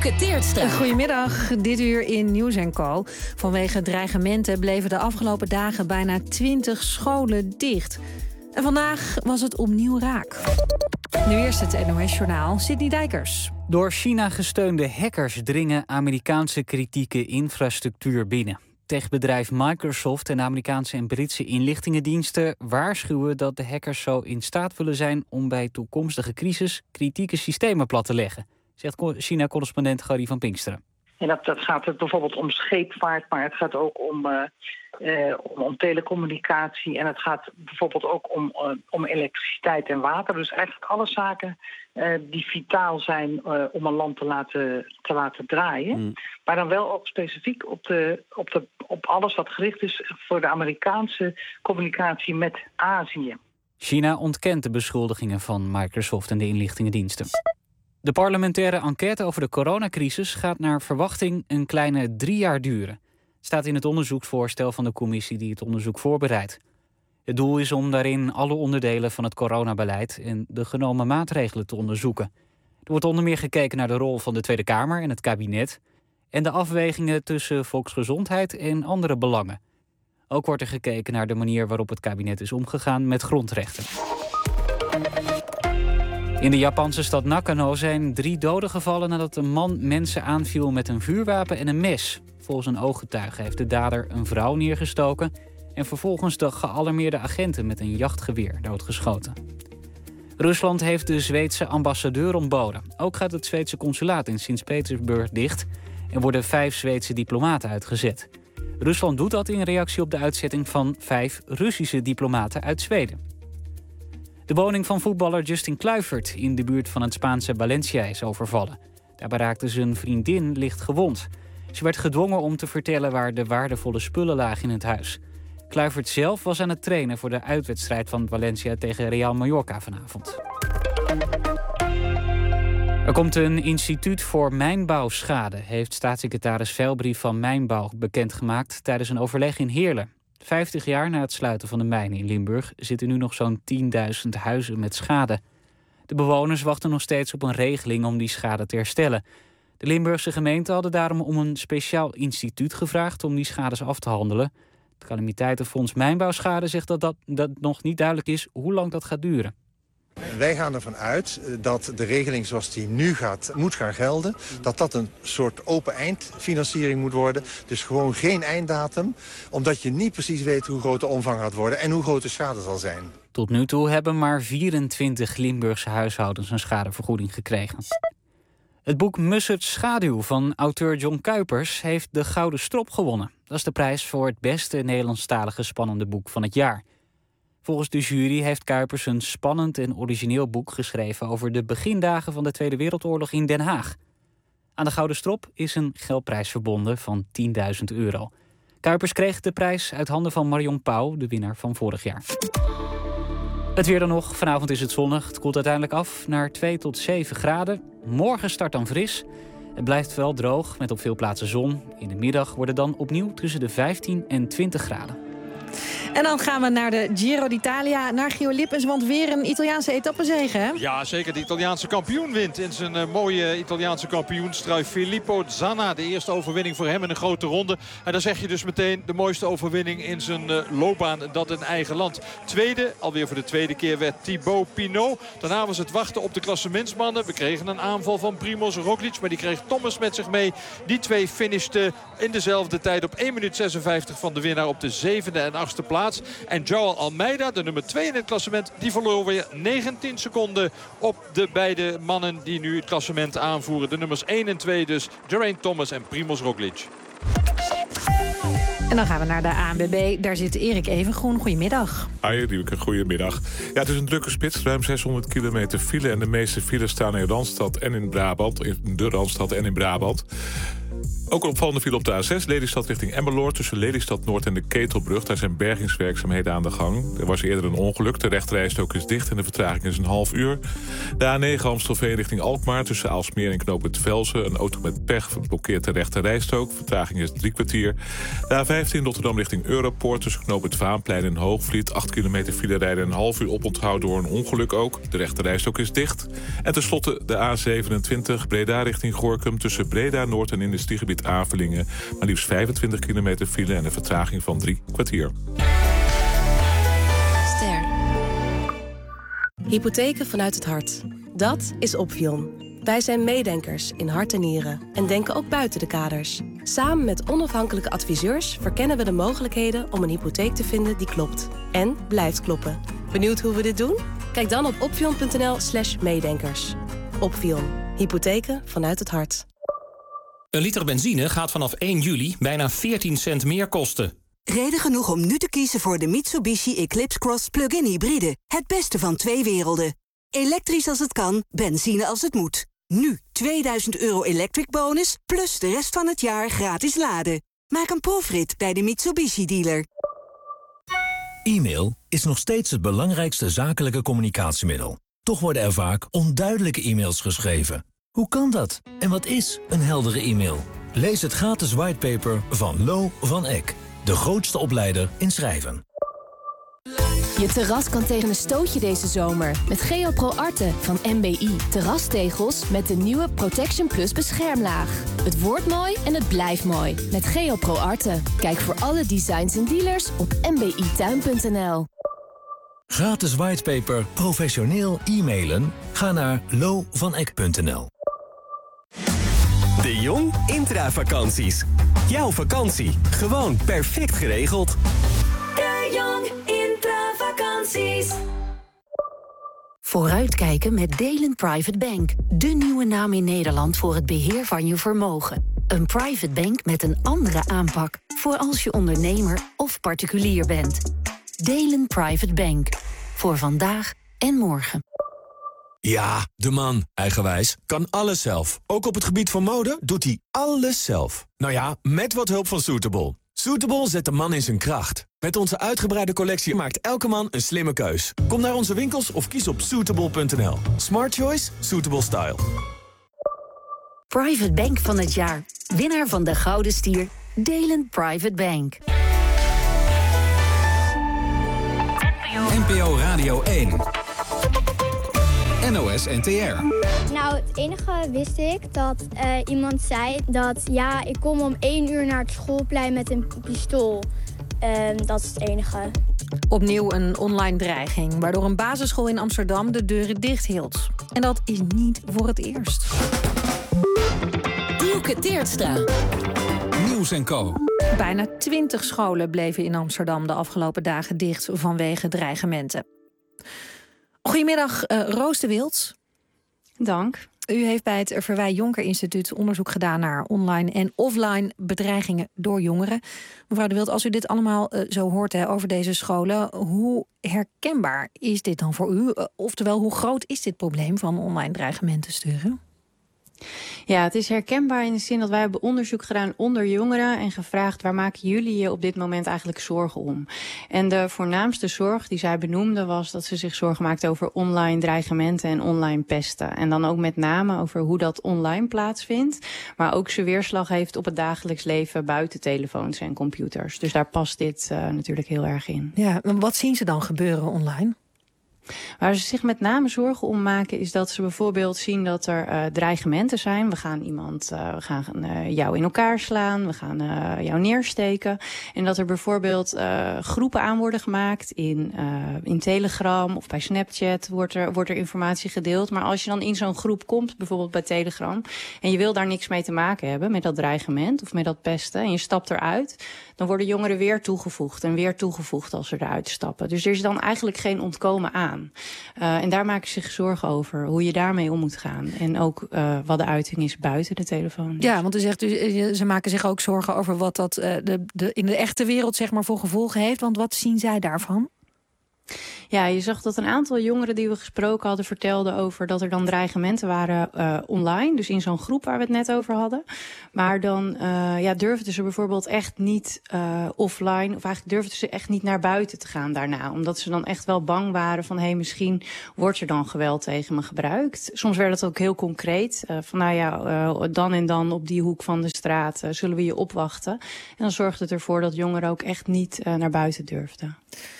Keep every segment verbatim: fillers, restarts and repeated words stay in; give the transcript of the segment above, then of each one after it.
Diepke Teertstra. Goedemiddag, dit uur in Nieuws en Co. Vanwege dreigementen bleven de afgelopen dagen bijna twintig scholen dicht. En vandaag was het opnieuw raak. Nu eerst het N O S-journaal, Sidney Dijkers. Door China gesteunde hackers dringen Amerikaanse kritieke infrastructuur binnen. Techbedrijf Microsoft en Amerikaanse en Britse inlichtingendiensten waarschuwen dat de hackers zo in staat willen zijn om bij toekomstige crisis kritieke systemen plat te leggen, zegt China-correspondent Gary van Pinksteren. En dat, dat gaat het bijvoorbeeld om scheepvaart, maar het gaat ook om, uh, uh, om, om telecommunicatie. En het gaat bijvoorbeeld ook om, uh, om elektriciteit en water. Dus eigenlijk alle zaken uh, die vitaal zijn uh, om een land te laten, te laten draaien. Mm. Maar dan wel ook specifiek op, de, op, de, op alles wat gericht is voor de Amerikaanse communicatie met Azië. China ontkent de beschuldigingen van Microsoft en de inlichtingendiensten. De parlementaire enquête over de coronacrisis gaat naar verwachting een kleine drie jaar duren. Het staat in het onderzoeksvoorstel van de commissie die het onderzoek voorbereidt. Het doel is om daarin alle onderdelen van het coronabeleid en de genomen maatregelen te onderzoeken. Er wordt onder meer gekeken naar de rol van de Tweede Kamer en het kabinet en de afwegingen tussen volksgezondheid en andere belangen. Ook wordt er gekeken naar de manier waarop het kabinet is omgegaan met grondrechten. In de Japanse stad Nakano zijn drie doden gevallen nadat een man mensen aanviel met een vuurwapen en een mes. Volgens een ooggetuige heeft de dader een vrouw neergestoken en vervolgens de gealarmeerde agenten met een jachtgeweer doodgeschoten. Rusland heeft de Zweedse ambassadeur ontboden. Ook gaat het Zweedse consulaat in Sint-Petersburg dicht en worden vijf Zweedse diplomaten uitgezet. Rusland doet dat in reactie op de uitzetting van vijf Russische diplomaten uit Zweden. De woning van voetballer Justin Kluivert in de buurt van het Spaanse Valencia is overvallen. Daarbij raakte zijn vriendin licht gewond. Ze werd gedwongen om te vertellen waar de waardevolle spullen lagen in het huis. Kluivert zelf was aan het trainen voor de uitwedstrijd van Valencia tegen Real Mallorca vanavond. Er komt een instituut voor mijnbouwschade, heeft staatssecretaris Veilbrief van Mijnbouw bekendgemaakt tijdens een overleg in Heerlen. Vijftig jaar na het sluiten van de mijnen in Limburg zitten nu nog zo'n tienduizend huizen met schade. De bewoners wachten nog steeds op een regeling om die schade te herstellen. De Limburgse gemeenten hadden daarom om een speciaal instituut gevraagd om die schades af te handelen. Het Calamiteitenfonds Mijnbouwschade zegt dat, dat, dat nog niet duidelijk is hoe lang dat gaat duren. Wij gaan ervan uit dat de regeling zoals die nu gaat, moet gaan gelden. Dat dat een soort open eindfinanciering moet worden. Dus gewoon geen einddatum. Omdat je niet precies weet hoe groot de omvang gaat worden en hoe groot de schade zal zijn. Tot nu toe hebben maar vierentwintig Limburgse huishoudens een schadevergoeding gekregen. Het boek Mussert's Schaduw van auteur John Kuipers heeft de Gouden Strop gewonnen. Dat is de prijs voor het beste Nederlandstalige spannende boek van het jaar. Volgens de jury heeft Kuipers een spannend en origineel boek geschreven over de begindagen van de Tweede Wereldoorlog in Den Haag. Aan de Gouden Strop is een geldprijs verbonden van tienduizend euro. Kuipers kreeg de prijs uit handen van Marion Pauw, de winnaar van vorig jaar. Het weer dan nog. Vanavond is het zonnig. Het koelt uiteindelijk af naar twee tot zeven graden. Morgen start dan fris. Het blijft wel droog met op veel plaatsen zon. In de middag wordt het dan opnieuw tussen de vijftien en twintig graden. En dan gaan we naar de Giro d'Italia, naar Gio Lippens, want weer een Italiaanse etappezege, hè? Ja, zeker. De Italiaanse kampioen wint in zijn uh, mooie Italiaanse kampioenstrui. Filippo Zanna, de eerste overwinning voor hem in een grote ronde. En dan zeg je dus meteen de mooiste overwinning in zijn uh, loopbaan, dat in eigen land. Tweede, alweer voor de tweede keer, werd Thibaut Pinot. Daarna was het wachten op de klassementsmannen. We kregen een aanval van Primoz Roglic, maar die kreeg Thomas met zich mee. Die twee finishten in dezelfde tijd op één minuut zesenvijftig van de winnaar op de zevende en achtste plaats. En Joao Almeida, de nummer twee in het klassement, die verloor weer negentien seconden op de beide mannen die nu het klassement aanvoeren. De nummers één en twee dus, Geraint Thomas en Primoz Roglic. En dan gaan we naar de A N W B. Daar zit Erik Evengroen. Goedemiddag. Hi, Diebeke. Goedemiddag. Ja, het is een drukke spits. Ruim zeshonderd kilometer file. En de meeste files staan in Randstad en in Brabant. In de Randstad en in Brabant. Ook een opvallende file op de A zes, Lelystad richting Emmeloord. Tussen Lelystad Noord en de Ketelbrug. Daar zijn bergingswerkzaamheden aan de gang. Er was eerder een ongeluk. De rechterrijstrook is dicht en de vertraging is een half uur. De A negen Amstelveen richting Alkmaar. Tussen Aalsmeer en knooppunt Velsen. Een auto met pech blokkeert de rechterrijstrook. Vertraging is drie kwartier. De A vijftien Rotterdam richting Europoort. Tussen knooppunt Vaanplein en Hoogvliet. acht kilometer file rijden en een half uur oponthoud door een ongeluk ook. De rechterrijstrook is dicht. En tenslotte de A zevenentwintig Breda richting Gorinchem. Tussen Breda Noord en industriegebied Avelingen. Maar liefst vijfentwintig kilometer file en een vertraging van drie kwartier. Ster. Hypotheken vanuit het hart. Dat is Opvion. Wij zijn meedenkers in hart en nieren en denken ook buiten de kaders. Samen met onafhankelijke adviseurs verkennen we de mogelijkheden om een hypotheek te vinden die klopt. En blijft kloppen. Benieuwd hoe we dit doen? Kijk dan op opvion.nl slash meedenkers. Opvion. Hypotheken vanuit het hart. Een liter benzine gaat vanaf één juli bijna veertien cent meer kosten. Reden genoeg om nu te kiezen voor de Mitsubishi Eclipse Cross Plug-in Hybride. Het beste van twee werelden. Elektrisch als het kan, benzine als het moet. Nu tweeduizend euro electric bonus, plus de rest van het jaar gratis laden. Maak een proefrit bij de Mitsubishi dealer. E-mail is nog steeds het belangrijkste zakelijke communicatiemiddel. Toch worden er vaak onduidelijke e-mails geschreven. Hoe kan dat? En wat is een heldere e-mail? Lees het gratis whitepaper van Lo van Eck, de grootste opleider in schrijven. Je terras kan tegen een stootje deze zomer met GeoPro Arte van M B I. Terrastegels met de nieuwe Protection Plus beschermlaag. Het wordt mooi en het blijft mooi met GeoPro Arte. Kijk voor alle designs en dealers op m b i tuin punt n l. Gratis whitepaper, professioneel e-mailen? Ga naar lo van eck punt n l. De Jong Intravakanties. Jouw vakantie, gewoon perfect geregeld. De Jong Intravakanties. Vooruitkijken met Delen Private Bank. De nieuwe naam in Nederland voor het beheer van je vermogen. Een private bank met een andere aanpak voor als je ondernemer of particulier bent. Delen Private Bank. Voor vandaag en morgen. Ja, de man, eigenwijs, kan alles zelf. Ook op het gebied van mode doet hij alles zelf. Nou ja, met wat hulp van Suitable. Suitable zet de man in zijn kracht. Met onze uitgebreide collectie maakt elke man een slimme keus. Kom naar onze winkels of kies op suitable punt n l. Smart choice, suitable style. Private Bank van het jaar. Winnaar van de Gouden Stier. Delen Private Bank. N P O Radio één. N O S N T R. Nou, het enige wist ik dat uh, iemand zei dat ja, ik kom om één uur naar het schoolplein met een pistool. Uh, dat is het enige. Opnieuw een online dreiging, waardoor een basisschool in Amsterdam de deuren dicht hield. En dat is niet voor het eerst. Dielke Teertstra. Nieuws en Co. Bijna twintig scholen bleven in Amsterdam de afgelopen dagen dicht vanwege dreigementen. Goedemiddag, uh, Roos de Wild. Dank. U heeft bij het Verwij Jonker Instituut onderzoek gedaan naar online en offline bedreigingen door jongeren. Mevrouw de Wild, als u dit allemaal uh, zo hoort hè, over deze scholen, hoe herkenbaar is dit dan voor u? Uh, oftewel, hoe groot is dit probleem van online dreigementen sturen? Ja, het is herkenbaar in de zin dat wij hebben onderzoek gedaan onder jongeren en gevraagd waar maken jullie je op dit moment eigenlijk zorgen om? En de voornaamste zorg die zij benoemde was dat ze zich zorgen maakten over online dreigementen en online pesten. En dan ook met name over hoe dat online plaatsvindt, maar ook zijn weerslag heeft op het dagelijks leven buiten telefoons en computers. Dus daar past dit uh, natuurlijk heel erg in. Ja, en wat zien ze dan gebeuren online? Waar ze zich met name zorgen om maken is dat ze bijvoorbeeld zien dat er uh, dreigementen zijn. We gaan iemand, uh, we gaan uh, jou in elkaar slaan, we gaan uh, jou neersteken. En dat er bijvoorbeeld uh, groepen aan worden gemaakt in, uh, in Telegram of bij Snapchat wordt er, wordt er informatie gedeeld. Maar als je dan in zo'n groep komt, bijvoorbeeld bij Telegram, en je wil daar niks mee te maken hebben met dat dreigement of met dat pesten, en je stapt eruit, dan worden jongeren weer toegevoegd en weer toegevoegd als ze eruit stappen. Dus er is dan eigenlijk geen ontkomen aan. Uh, en daar maken ze zich zorgen over, hoe je daarmee om moet gaan. En ook uh, wat de uiting is buiten de telefoon. Ja, want u zegt, u, ze maken zich ook zorgen over wat dat uh, de, de, in de echte wereld zeg maar voor gevolgen heeft. Want wat zien zij daarvan? Ja, je zag dat een aantal jongeren die we gesproken hadden vertelden over dat er dan dreigementen waren uh, online. Dus in zo'n groep waar we het net over hadden. Maar dan uh, ja, durfden ze bijvoorbeeld echt niet uh, offline, of eigenlijk durfden ze echt niet naar buiten te gaan daarna. Omdat ze dan echt wel bang waren van, hé, hey, misschien wordt er dan geweld tegen me gebruikt. Soms werd het ook heel concreet. Uh, van nou ja, uh, dan en dan op die hoek van de straat uh, zullen we je opwachten. En dan zorgde het ervoor dat jongeren ook echt niet uh, naar buiten durfden.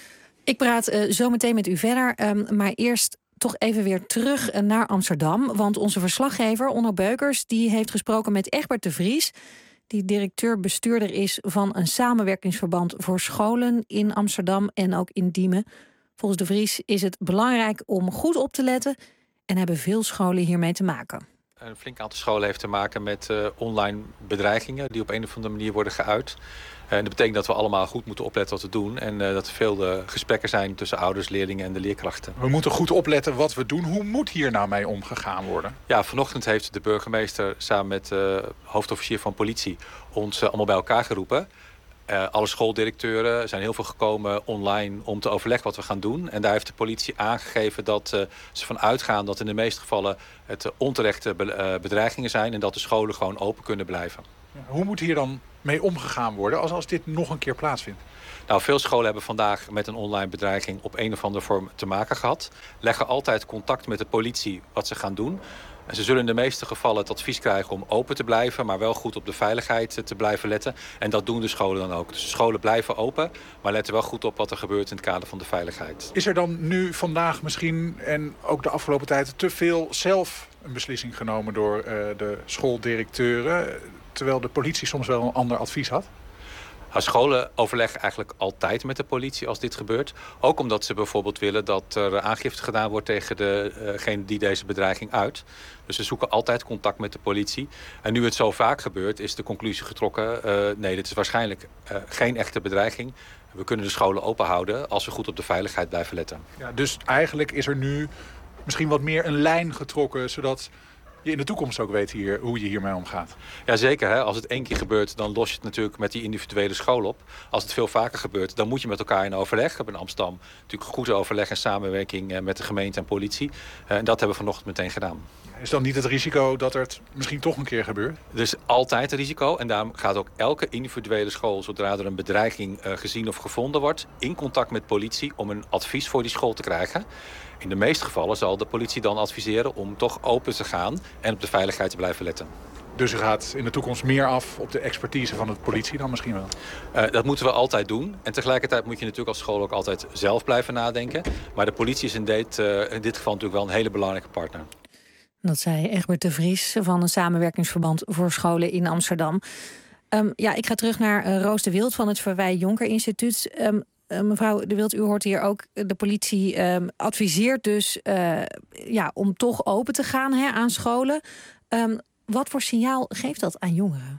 Ik praat uh, zo meteen met u verder, um, maar eerst toch even weer terug naar Amsterdam. Want onze verslaggever, Onno Beukers, die heeft gesproken met Egbert de Vries, die directeur-bestuurder is van een samenwerkingsverband voor scholen in Amsterdam en ook in Diemen. Volgens de Vries is het belangrijk om goed op te letten en hebben veel scholen hiermee te maken. Een flink aantal scholen heeft te maken met uh, online bedreigingen die op een of andere manier worden geuit. En dat betekent dat we allemaal goed moeten opletten wat we doen. En uh, dat er veel uh, gesprekken zijn tussen ouders, leerlingen en de leerkrachten. We moeten goed opletten wat we doen. Hoe moet hier nou mee omgegaan worden? Ja, vanochtend heeft de burgemeester samen met de uh, hoofdofficier van politie ons uh, allemaal bij elkaar geroepen. Uh, alle schooldirecteuren zijn heel veel gekomen online om te overleggen wat we gaan doen. En daar heeft de politie aangegeven dat uh, ze van uitgaan dat in de meeste gevallen het uh, onterechte be- uh, bedreigingen zijn. En dat de scholen gewoon open kunnen blijven. Ja, hoe moet hier dan mee omgegaan worden als, als dit nog een keer plaatsvindt? Nou, veel scholen hebben vandaag met een online bedreiging op een of andere vorm te maken gehad. Leggen altijd contact met de politie wat ze gaan doen. En ze zullen in de meeste gevallen het advies krijgen om open te blijven, maar wel goed op de veiligheid te blijven letten. En dat doen de scholen dan ook. Dus de scholen blijven open, maar letten wel goed op wat er gebeurt in het kader van de veiligheid. Is er dan nu vandaag misschien en ook de afgelopen tijd te veel zelf een beslissing genomen door uh, de schooldirecteuren, terwijl de politie soms wel een ander advies had? Nou, scholen overleggen eigenlijk altijd met de politie als dit gebeurt. Ook omdat ze bijvoorbeeld willen dat er aangifte gedaan wordt tegen degene die deze bedreiging uit. Dus ze zoeken altijd contact met de politie. En nu het zo vaak gebeurt, is de conclusie getrokken. Uh, nee, dit is waarschijnlijk uh, geen echte bedreiging. We kunnen de scholen open houden als we goed op de veiligheid blijven letten. Ja, dus eigenlijk is er nu misschien wat meer een lijn getrokken, zodat je in de toekomst ook weet hier, hoe je hiermee omgaat. Jazeker, hè? Als het één keer gebeurt, dan los je het natuurlijk met die individuele school op. Als het veel vaker gebeurt, dan moet je met elkaar in overleg. We hebben in Amsterdam natuurlijk goed overleg en samenwerking met de gemeente en politie. En dat hebben we vanochtend meteen gedaan. Is dan niet het risico dat het misschien toch een keer gebeurt? Er is altijd een risico en daarom gaat ook elke individuele school, zodra er een bedreiging uh, gezien of gevonden wordt, in contact met politie om een advies voor die school te krijgen. In de meeste gevallen zal de politie dan adviseren om toch open te gaan en op de veiligheid te blijven letten. Dus u gaat in de toekomst meer af op de expertise van de politie dan misschien wel? Uh, dat moeten we altijd doen. En tegelijkertijd moet je natuurlijk als school ook altijd zelf blijven nadenken. Maar de politie is in dit, uh, in dit geval natuurlijk wel een hele belangrijke partner. Dat zei Egbert de Vries van een samenwerkingsverband voor scholen in Amsterdam. Um, ja, ik ga terug naar uh, Roos de Wild van het Verwij Jonker Instituut. Um, uh, mevrouw de Wild, u hoort hier ook, de politie um, adviseert dus uh, ja, om toch open te gaan hè, aan scholen. Um, wat voor signaal geeft dat aan jongeren?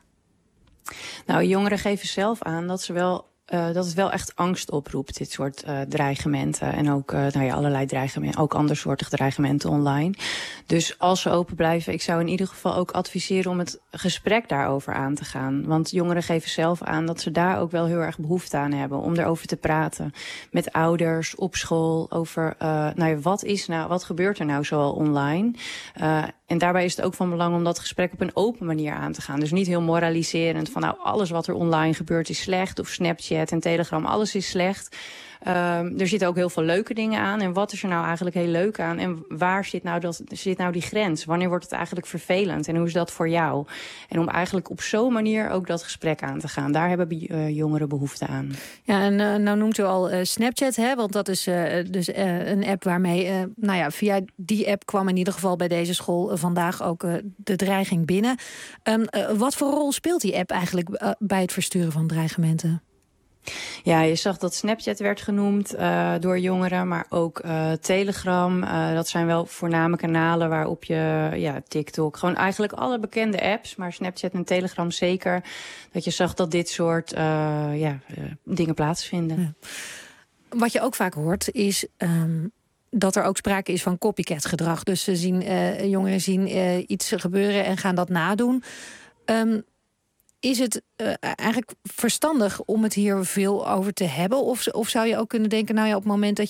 Nou, jongeren geven zelf aan dat ze wel Uh, dat het wel echt angst oproept, dit soort uh, dreigementen. En ook uh, nou ja, allerlei dreigementen, ook andersoortig dreigementen online. Dus als ze open blijven, ik zou in ieder geval ook adviseren om het gesprek daarover aan te gaan. Want jongeren geven zelf aan dat ze daar ook wel heel erg behoefte aan hebben om erover te praten. Met ouders, op school, over uh, nou ja, wat is nou, wat gebeurt er nou zoal online? Uh, En daarbij is het ook van belang om dat gesprek op een open manier aan te gaan. Dus niet heel moraliserend van nou alles wat er online gebeurt is slecht. Of Snapchat en Telegram, alles is slecht. Um, er zitten ook heel veel leuke dingen aan. En wat is er nou eigenlijk heel leuk aan? En waar zit nou, dat, zit nou die grens? Wanneer wordt het eigenlijk vervelend? En hoe is dat voor jou? En om eigenlijk op zo'n manier ook dat gesprek aan te gaan. Daar hebben uh, jongeren behoefte aan. Ja, en uh, nou noemt u al uh, Snapchat, hè? Want dat is uh, dus uh, een app waarmee, uh, nou ja, via die app kwam in ieder geval bij deze school uh, vandaag ook uh, de dreiging binnen. Um, uh, wat voor rol speelt die app eigenlijk uh, bij het versturen van dreigementen? Ja, je zag dat Snapchat werd genoemd uh, door jongeren, maar ook uh, Telegram. Uh, dat zijn wel voorname kanalen waarop je, ja, TikTok, gewoon eigenlijk alle bekende apps, maar Snapchat en Telegram zeker, dat je zag dat dit soort uh, ja, uh, dingen plaatsvinden. Ja. Wat je ook vaak hoort is Um... dat er ook sprake is van copycat gedrag. Dus ze zien, uh, jongeren zien uh, iets gebeuren en gaan dat nadoen. Um, is het uh, eigenlijk verstandig om het hier veel over te hebben? Of, of zou je ook kunnen denken, nou ja, op het moment dat je het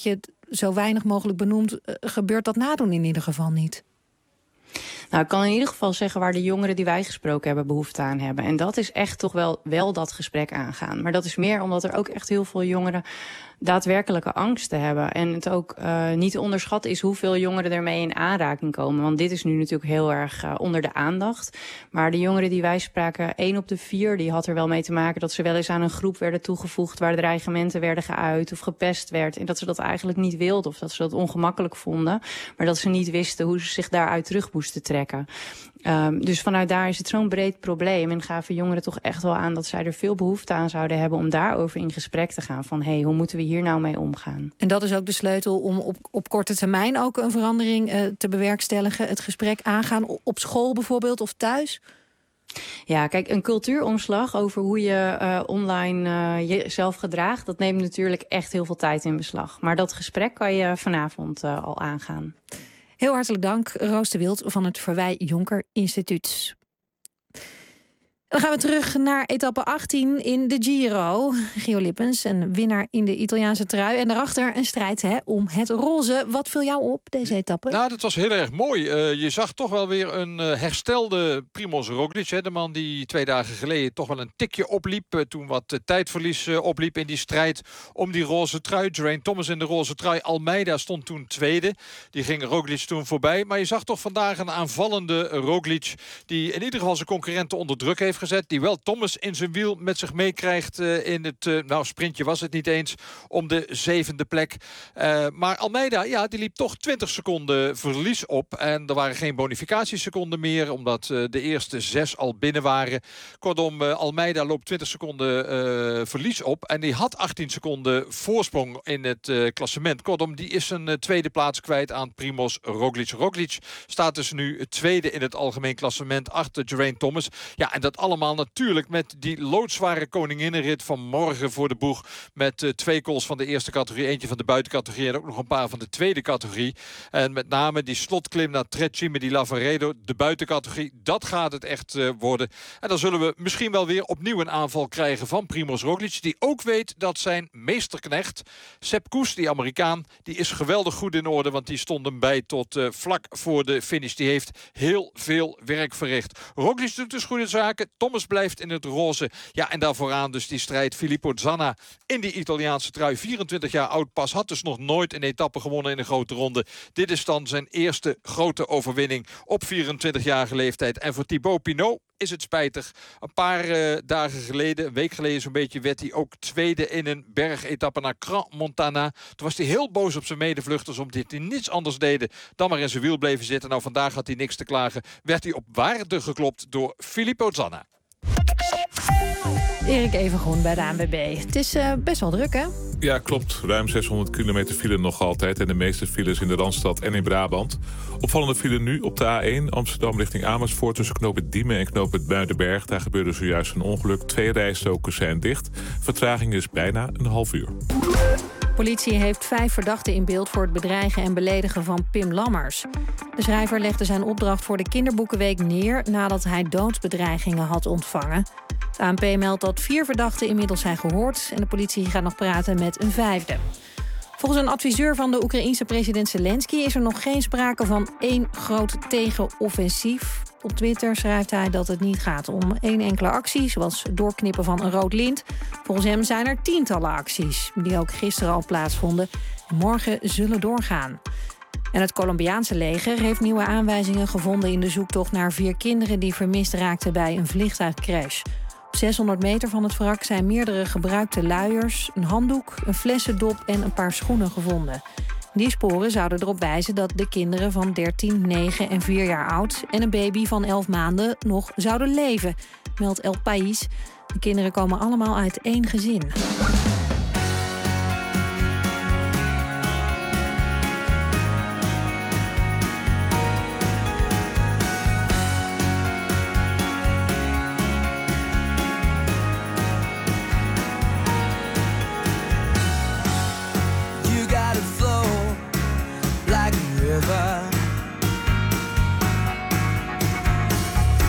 zo weinig mogelijk benoemd, uh, gebeurt dat nadoen in ieder geval niet. Nou, ik kan in ieder geval zeggen waar de jongeren die wij gesproken hebben behoefte aan hebben. En dat is echt toch wel, wel dat gesprek aangaan. Maar dat is meer omdat er ook echt heel veel jongeren daadwerkelijke angsten hebben. En het ook uh, niet te onderschatten is hoeveel jongeren ermee in aanraking komen. Want dit is nu natuurlijk heel erg uh, onder de aandacht. Maar de jongeren die wij spraken, één op de vier, die had er wel mee te maken dat ze wel eens aan een groep werden toegevoegd waar dreigementen werden geuit of gepest werd. En dat ze dat eigenlijk niet wilden of dat ze dat ongemakkelijk vonden. Maar dat ze niet wisten hoe ze zich daaruit terug moesten trekken. Um, dus vanuit daar is het zo'n breed probleem. En gaven jongeren toch echt wel aan dat zij er veel behoefte aan zouden hebben om daarover in gesprek te gaan. Van hé, hey, hoe moeten we hier nou mee omgaan? En dat is ook de sleutel om op, op korte termijn ook een verandering uh, te bewerkstelligen. Het gesprek aangaan op school bijvoorbeeld of thuis? Ja, kijk, een cultuuromslag over hoe je uh, online uh, jezelf gedraagt, dat neemt natuurlijk echt heel veel tijd in beslag. Maar dat gesprek kan je vanavond uh, al aangaan. Heel hartelijk dank, Roos de Wild van het Verwij Jonker Instituut. Dan gaan we terug naar etappe achttien in de Giro. Gio Lippens, een winnaar in de Italiaanse trui. En daarachter een strijd hè, om het roze. Wat viel jou op, deze etappe? Nou, dat was heel erg mooi. Uh, je zag toch wel weer een uh, herstelde Primož Roglič. Hè, de man die twee dagen geleden toch wel een tikje opliep. Uh, toen wat uh, tijdverlies uh, opliep in die strijd om die roze trui. Geraint Thomas in de roze trui. Almeida stond toen tweede. Die ging Roglič toen voorbij. Maar je zag toch vandaag een aanvallende Roglič die in ieder geval zijn concurrenten onder druk heeft gezet. Die wel Thomas in zijn wiel met zich meekrijgt uh, in het, uh, nou sprintje was het niet eens, om de zevende plek. Uh, maar Almeida, ja, die liep toch twintig seconden verlies op. En er waren geen bonificatieseconden meer, omdat uh, de eerste zes al binnen waren. Kortom, uh, Almeida loopt twintig seconden uh, verlies op. En die had achttien seconden voorsprong in het uh, klassement. Kortom, die is een uh, tweede plaats kwijt aan Primož Roglič. Roglič staat dus nu tweede in het algemeen klassement achter Geraint Thomas. Ja, en dat allemaal natuurlijk met die loodzware koninginnenrit van morgen voor de boeg. Met uh, twee calls van de eerste categorie, eentje van de buitencategorie en ook nog een paar van de tweede categorie. En met name die slotklim naar Trecce met die Lavaredo, de buitencategorie, dat gaat het echt uh, worden. En dan zullen we misschien wel weer opnieuw een aanval krijgen van Primož Roglič, die ook weet dat zijn meesterknecht, Sepp Kuss, die Amerikaan, die is geweldig goed in orde, want die stond hem bij tot uh, vlak voor de finish. Die heeft heel veel werk verricht. Roglič doet dus goede zaken. Thomas blijft in het roze. Ja, en daar vooraan dus die strijd. Filippo Zanna in die Italiaanse trui. vierentwintig jaar oud pas. Had dus nog nooit een etappe gewonnen in een grote ronde. Dit is dan zijn eerste grote overwinning op vierentwintigjarige leeftijd. En voor Thibaut Pinot is het spijtig. Een paar uh, dagen geleden, een week geleden zo'n beetje, werd hij ook tweede in een bergetappe naar Crans Montana. Toen was hij heel boos op zijn medevluchters omdat die niets anders deden dan maar in zijn wiel bleven zitten. Nou, vandaag had hij niks te klagen. Werd hij op waarde geklopt door Filippo Zanna. Erik Evengroen bij de A N W B. Het is uh, best wel druk, hè? Ja, klopt. Ruim zeshonderd kilometer file nog altijd. En de meeste files in de Randstad en in Brabant. Opvallende file nu op de A één. Amsterdam richting Amersfoort tussen knooppunt Diemen en knooppunt Muidenberg. Daar gebeurde zojuist een ongeluk. Twee rijstroken zijn dicht. Vertraging is bijna een half uur. Politie heeft vijf verdachten in beeld voor het bedreigen en beledigen van Pim Lammers. De schrijver legde zijn opdracht voor de Kinderboekenweek neer nadat hij doodsbedreigingen had ontvangen. Het A N P meldt dat vier verdachten inmiddels zijn gehoord en de politie gaat nog praten met een vijfde. Volgens een adviseur van de Oekraïense president Zelensky is er nog geen sprake van één groot tegenoffensief. Op Twitter schrijft hij dat het niet gaat om één enkele actie, zoals het doorknippen van een rood lint. Volgens hem zijn er tientallen acties, die ook gisteren al plaatsvonden en morgen zullen doorgaan. En het Colombiaanse leger heeft nieuwe aanwijzingen gevonden in de zoektocht naar vier kinderen die vermist raakten bij een vliegtuigcrash. Op zeshonderd meter van het wrak zijn meerdere gebruikte luiers, een handdoek, een flessendop en een paar schoenen gevonden. Die sporen zouden erop wijzen dat de kinderen van dertien, negen en vier jaar oud en een baby van elf maanden nog zouden leven, meldt El País. De kinderen komen allemaal uit één gezin.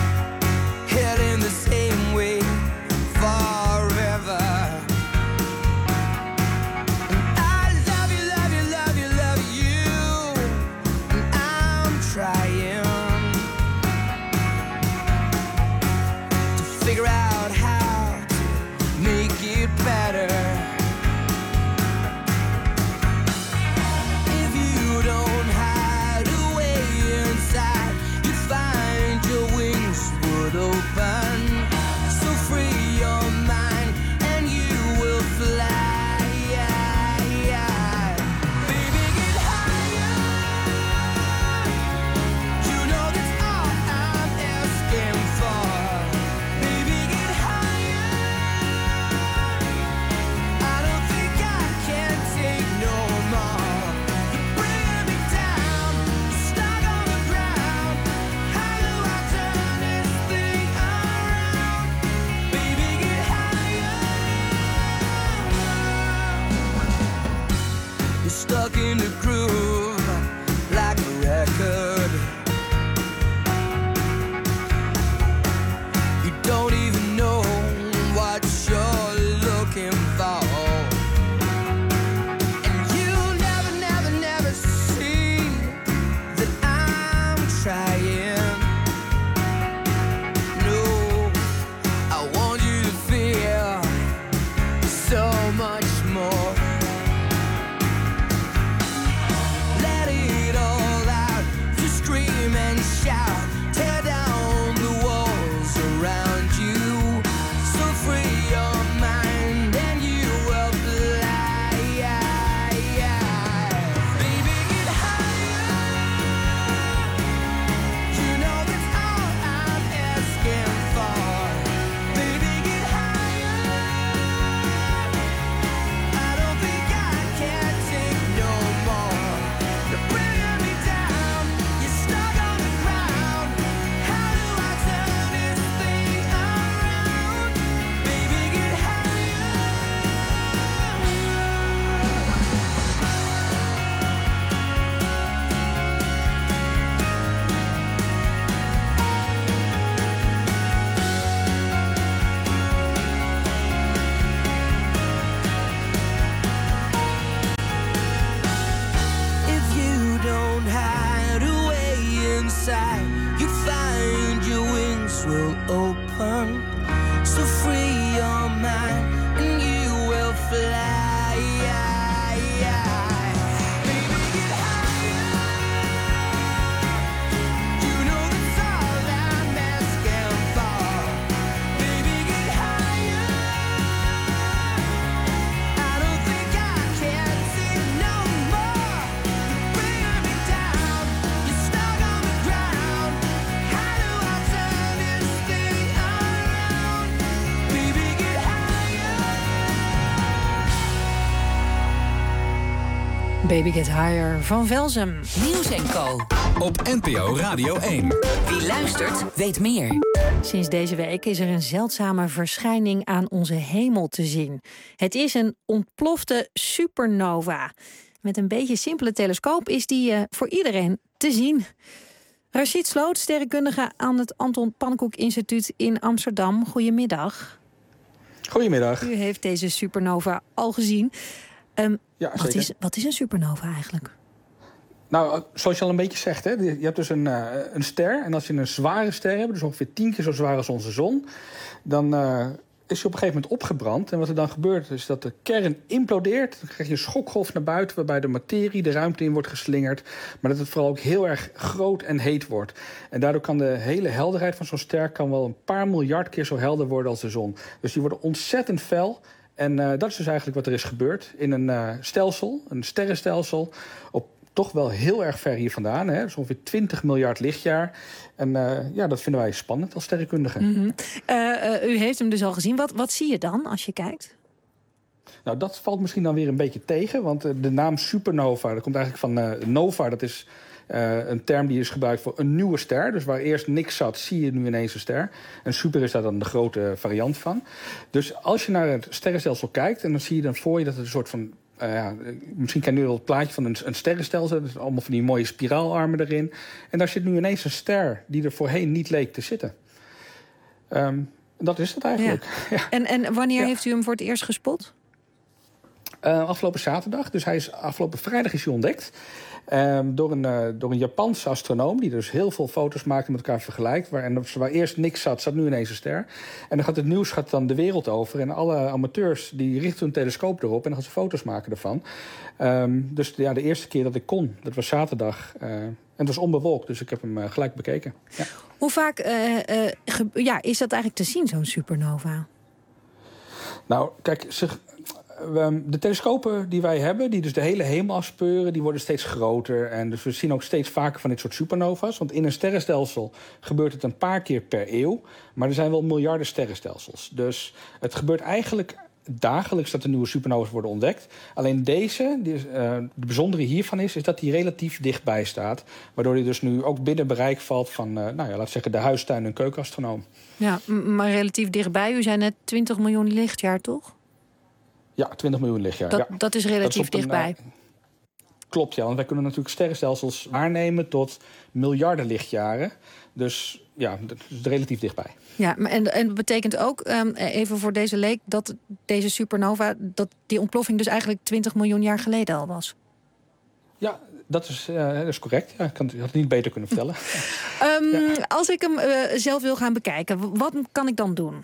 Heading the same way forever. figure out how to make it better. If you don't hide away inside, you find your wings would open. So free your mind and you will fly. Stuck in the groove like a record. You don't even know what you're looking for. And you never, never, never see that I'm trying. No, I want you to feel so much more. And shout, tear down the walls around you. So free your mind and you will fly. Baby, get higher. You know that's all I'm asking for. Baby, get higher. I don't think I can take no more. You're bringing me down. You're stuck. You find your wings will open. So free your mind and you will fly. Baby, get higher. You know that's all I'm asking for. Baby, get higher. I don't think I can take no more. You're bringing me down. You're stuck on the ground. How do I turn this thing around? Baby, get higher. Baby Get Higher van Velzen. Nieuws en Co. Op N P O Radio één. Wie luistert, weet meer. Sinds deze week is er een zeldzame verschijning aan onze hemel te zien. Het is een ontplofte supernova. Met een beetje simpele telescoop is die uh, voor iedereen te zien. Rachid Sloot, sterrenkundige aan het Anton Pannekoek Instituut in Amsterdam. Goedemiddag. Goedemiddag. U heeft deze supernova al gezien. Um, ja, wat, is, wat is een supernova eigenlijk? Nou, zoals je al een beetje zegt, hè, je hebt dus een, uh, een ster. En als je een zware ster hebt, dus ongeveer tien keer zo zwaar als onze zon, dan uh, is je op een gegeven moment opgebrand. En wat er dan gebeurt, is dat de kern implodeert. Dan krijg je een schokgolf naar buiten, waarbij de materie de ruimte in wordt geslingerd. Maar dat het vooral ook heel erg groot en heet wordt. En daardoor kan de hele helderheid van zo'n ster kan wel een paar miljard keer zo helder worden als de zon. Dus die worden ontzettend fel. En uh, dat is dus eigenlijk wat er is gebeurd in een uh, stelsel, een sterrenstelsel, op toch wel heel erg ver hier vandaan. Hè? Dus ongeveer twintig miljard lichtjaar. En uh, ja, dat vinden wij spannend als sterrenkundigen. Mm-hmm. uh, uh, u heeft hem dus al gezien. Wat, wat zie je dan als je kijkt? Nou, dat valt misschien dan weer een beetje tegen. Want uh, de naam supernova, dat komt eigenlijk van uh, nova. Dat is uh, een term die is gebruikt voor een nieuwe ster. Dus waar eerst niks zat, zie je nu ineens een ster. En super is daar dan de grote variant van. Dus als je naar het sterrenstelsel kijkt, en dan zie je dan voor je dat het een soort van... Uh, ja, misschien ken je nu wel het plaatje van een, een sterrenstelsel. Dus allemaal van die mooie spiraalarmen erin. En daar zit nu ineens een ster die er voorheen niet leek te zitten. Um, dat is het eigenlijk. Ja. Ja. En, en wanneer ja. heeft u hem voor het eerst gespot? Uh, afgelopen zaterdag. Dus hij is afgelopen vrijdag is hij ontdekt. Um, door, een, uh, door een Japanse astronoom die dus heel veel foto's maakt en met elkaar vergelijkt. Waar, en waar eerst niks zat, zat nu ineens een ster. En dan gaat het nieuws gaat dan de wereld over. En alle amateurs die richten hun telescoop erop en dan gaan ze foto's maken ervan. Um, dus ja, de eerste keer dat ik kon, dat was zaterdag. Uh, en het was onbewolkt, dus ik heb hem uh, gelijk bekeken. Ja. Hoe vaak uh, uh, ge- ja, is dat eigenlijk te zien, zo'n supernova? Nou, kijk, ze, de telescopen die wij hebben, die dus de hele hemel afspeuren, die worden steeds groter. En dus we zien ook steeds vaker van dit soort supernova's. Want in een sterrenstelsel gebeurt het een paar keer per eeuw. Maar er zijn wel miljarden sterrenstelsels. Dus het gebeurt eigenlijk dagelijks dat er nieuwe supernova's worden ontdekt. Alleen deze, die, uh, de bijzondere hiervan is, is dat die relatief dichtbij staat. Waardoor die dus nu ook binnen bereik valt van, uh, nou ja, laten we zeggen, de huistuin- en keukenastronoom. Ja, m- maar relatief dichtbij. U zei net twintig miljoen lichtjaar, toch? Ja, twintig miljoen lichtjaar. Dat, ja. dat is relatief dat is dichtbij. Een, uh, klopt, ja. Want wij kunnen natuurlijk sterrenstelsels waarnemen tot miljarden lichtjaren. Dus ja, dat is relatief dichtbij. Ja, en, en dat betekent ook, um, even voor deze leek, dat deze supernova, dat die ontploffing dus eigenlijk twintig miljoen jaar geleden al was. Ja, dat is, uh, dat is correct. Ja, ik kan, had het niet beter kunnen vertellen. um, ja. Als ik hem uh, zelf wil gaan bekijken, wat kan ik dan doen?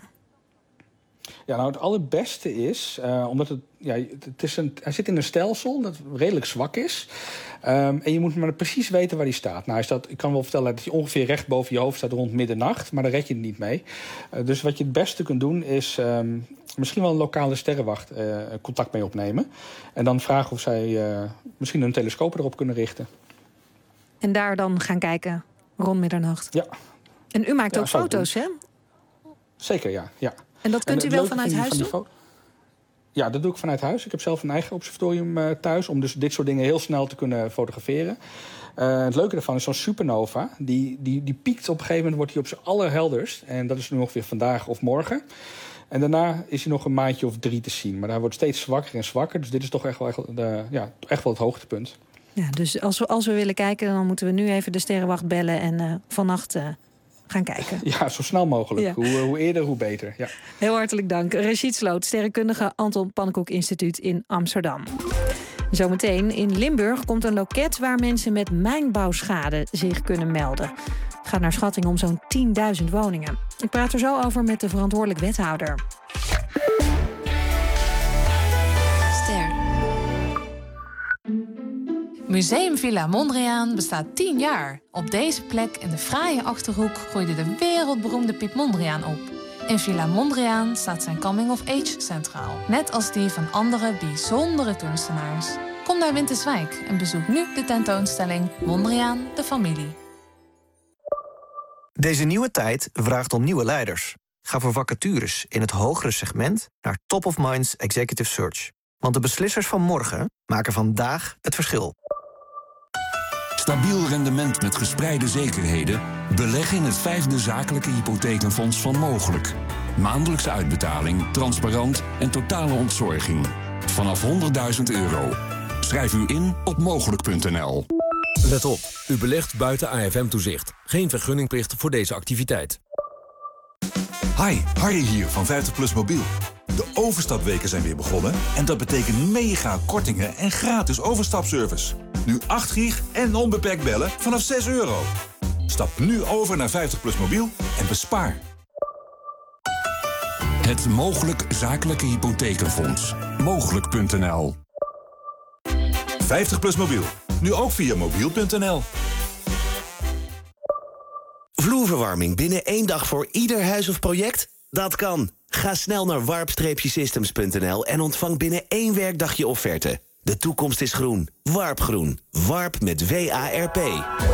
Ja, nou, het allerbeste is, uh, omdat het, ja, het is een, hij zit in een stelsel dat redelijk zwak is. Um, en je moet maar precies weten waar hij staat. Nou, hij staat, ik kan wel vertellen dat hij ongeveer recht boven je hoofd staat rond middernacht. Maar daar red je het niet mee. Uh, dus wat je het beste kunt doen is um, misschien wel een lokale sterrenwacht uh, contact mee opnemen. En dan vragen of zij uh, misschien een telescoop erop kunnen richten. En daar dan gaan kijken rond middernacht? Ja. En u maakt ja, ook foto's, hè? Zeker, ja. ja. En dat kunt en u wel vanuit huis doen? Van ja, dat doe ik vanuit huis. Ik heb zelf een eigen observatorium uh, thuis om dus dit soort dingen heel snel te kunnen fotograferen. Uh, het leuke daarvan is zo'n supernova. Die, die, die piekt op een gegeven moment, wordt hij op zijn allerhelderst. En dat is nu ongeveer vandaag of morgen. En daarna is hij nog een maandje of drie te zien. Maar hij wordt steeds zwakker en zwakker. Dus dit is toch echt wel, echt, de, ja, echt wel het hoogtepunt. Ja, dus als we, als we willen kijken, dan moeten we nu even de sterrenwacht bellen en uh, vannacht uh, gaan kijken. Ja, zo snel mogelijk. Ja. Hoe, hoe eerder, hoe beter. Ja. Heel hartelijk dank. Rachid Sloot, sterrenkundige Anton Pannenkoek Instituut in Amsterdam. Zometeen in Limburg komt een loket waar mensen met mijnbouwschade zich kunnen melden. Het gaat naar schatting om zo'n tienduizend woningen. Ik praat er zo over met de verantwoordelijk wethouder. Ster. Museum Villa Mondriaan bestaat tien jaar. Op deze plek in de fraaie Achterhoek groeide de wereldberoemde Piet Mondriaan op. In Villa Mondriaan staat zijn coming-of-age centraal. Net als die van andere bijzondere kunstenaars. Kom naar Winterswijk en bezoek nu de tentoonstelling Mondriaan, de familie. Deze nieuwe tijd vraagt om nieuwe leiders. Ga voor vacatures in het hogere segment naar Top of Minds Executive Search. Want de beslissers van morgen maken vandaag het verschil. Stabiel rendement met gespreide zekerheden? Beleg in het vijfde zakelijke hypothekenfonds van Mogelijk. Maandelijkse uitbetaling, transparant en totale ontzorging. Vanaf honderdduizend euro. Schrijf u in op mogelijk punt n l. Let op, u belegt buiten A F M-toezicht. Geen vergunningplicht voor deze activiteit. Hi, Harry hier van vijftig plus Mobiel. De overstapweken zijn weer begonnen en dat betekent mega kortingen en gratis overstapservice. Nu acht gig en onbeperkt bellen vanaf zes euro. Stap nu over naar vijftig plus Mobiel en bespaar. Het Mogelijk Zakelijke Hypothekenfonds. mogelijk punt n l. vijftig plus Mobiel. Nu ook via mobiel punt n l. Vloerverwarming binnen één dag voor ieder huis of project? Dat kan. Ga snel naar warp systems punt n l en ontvang binnen één werkdag je offerte. De toekomst is groen. Warp Groen. Warp met W A R P.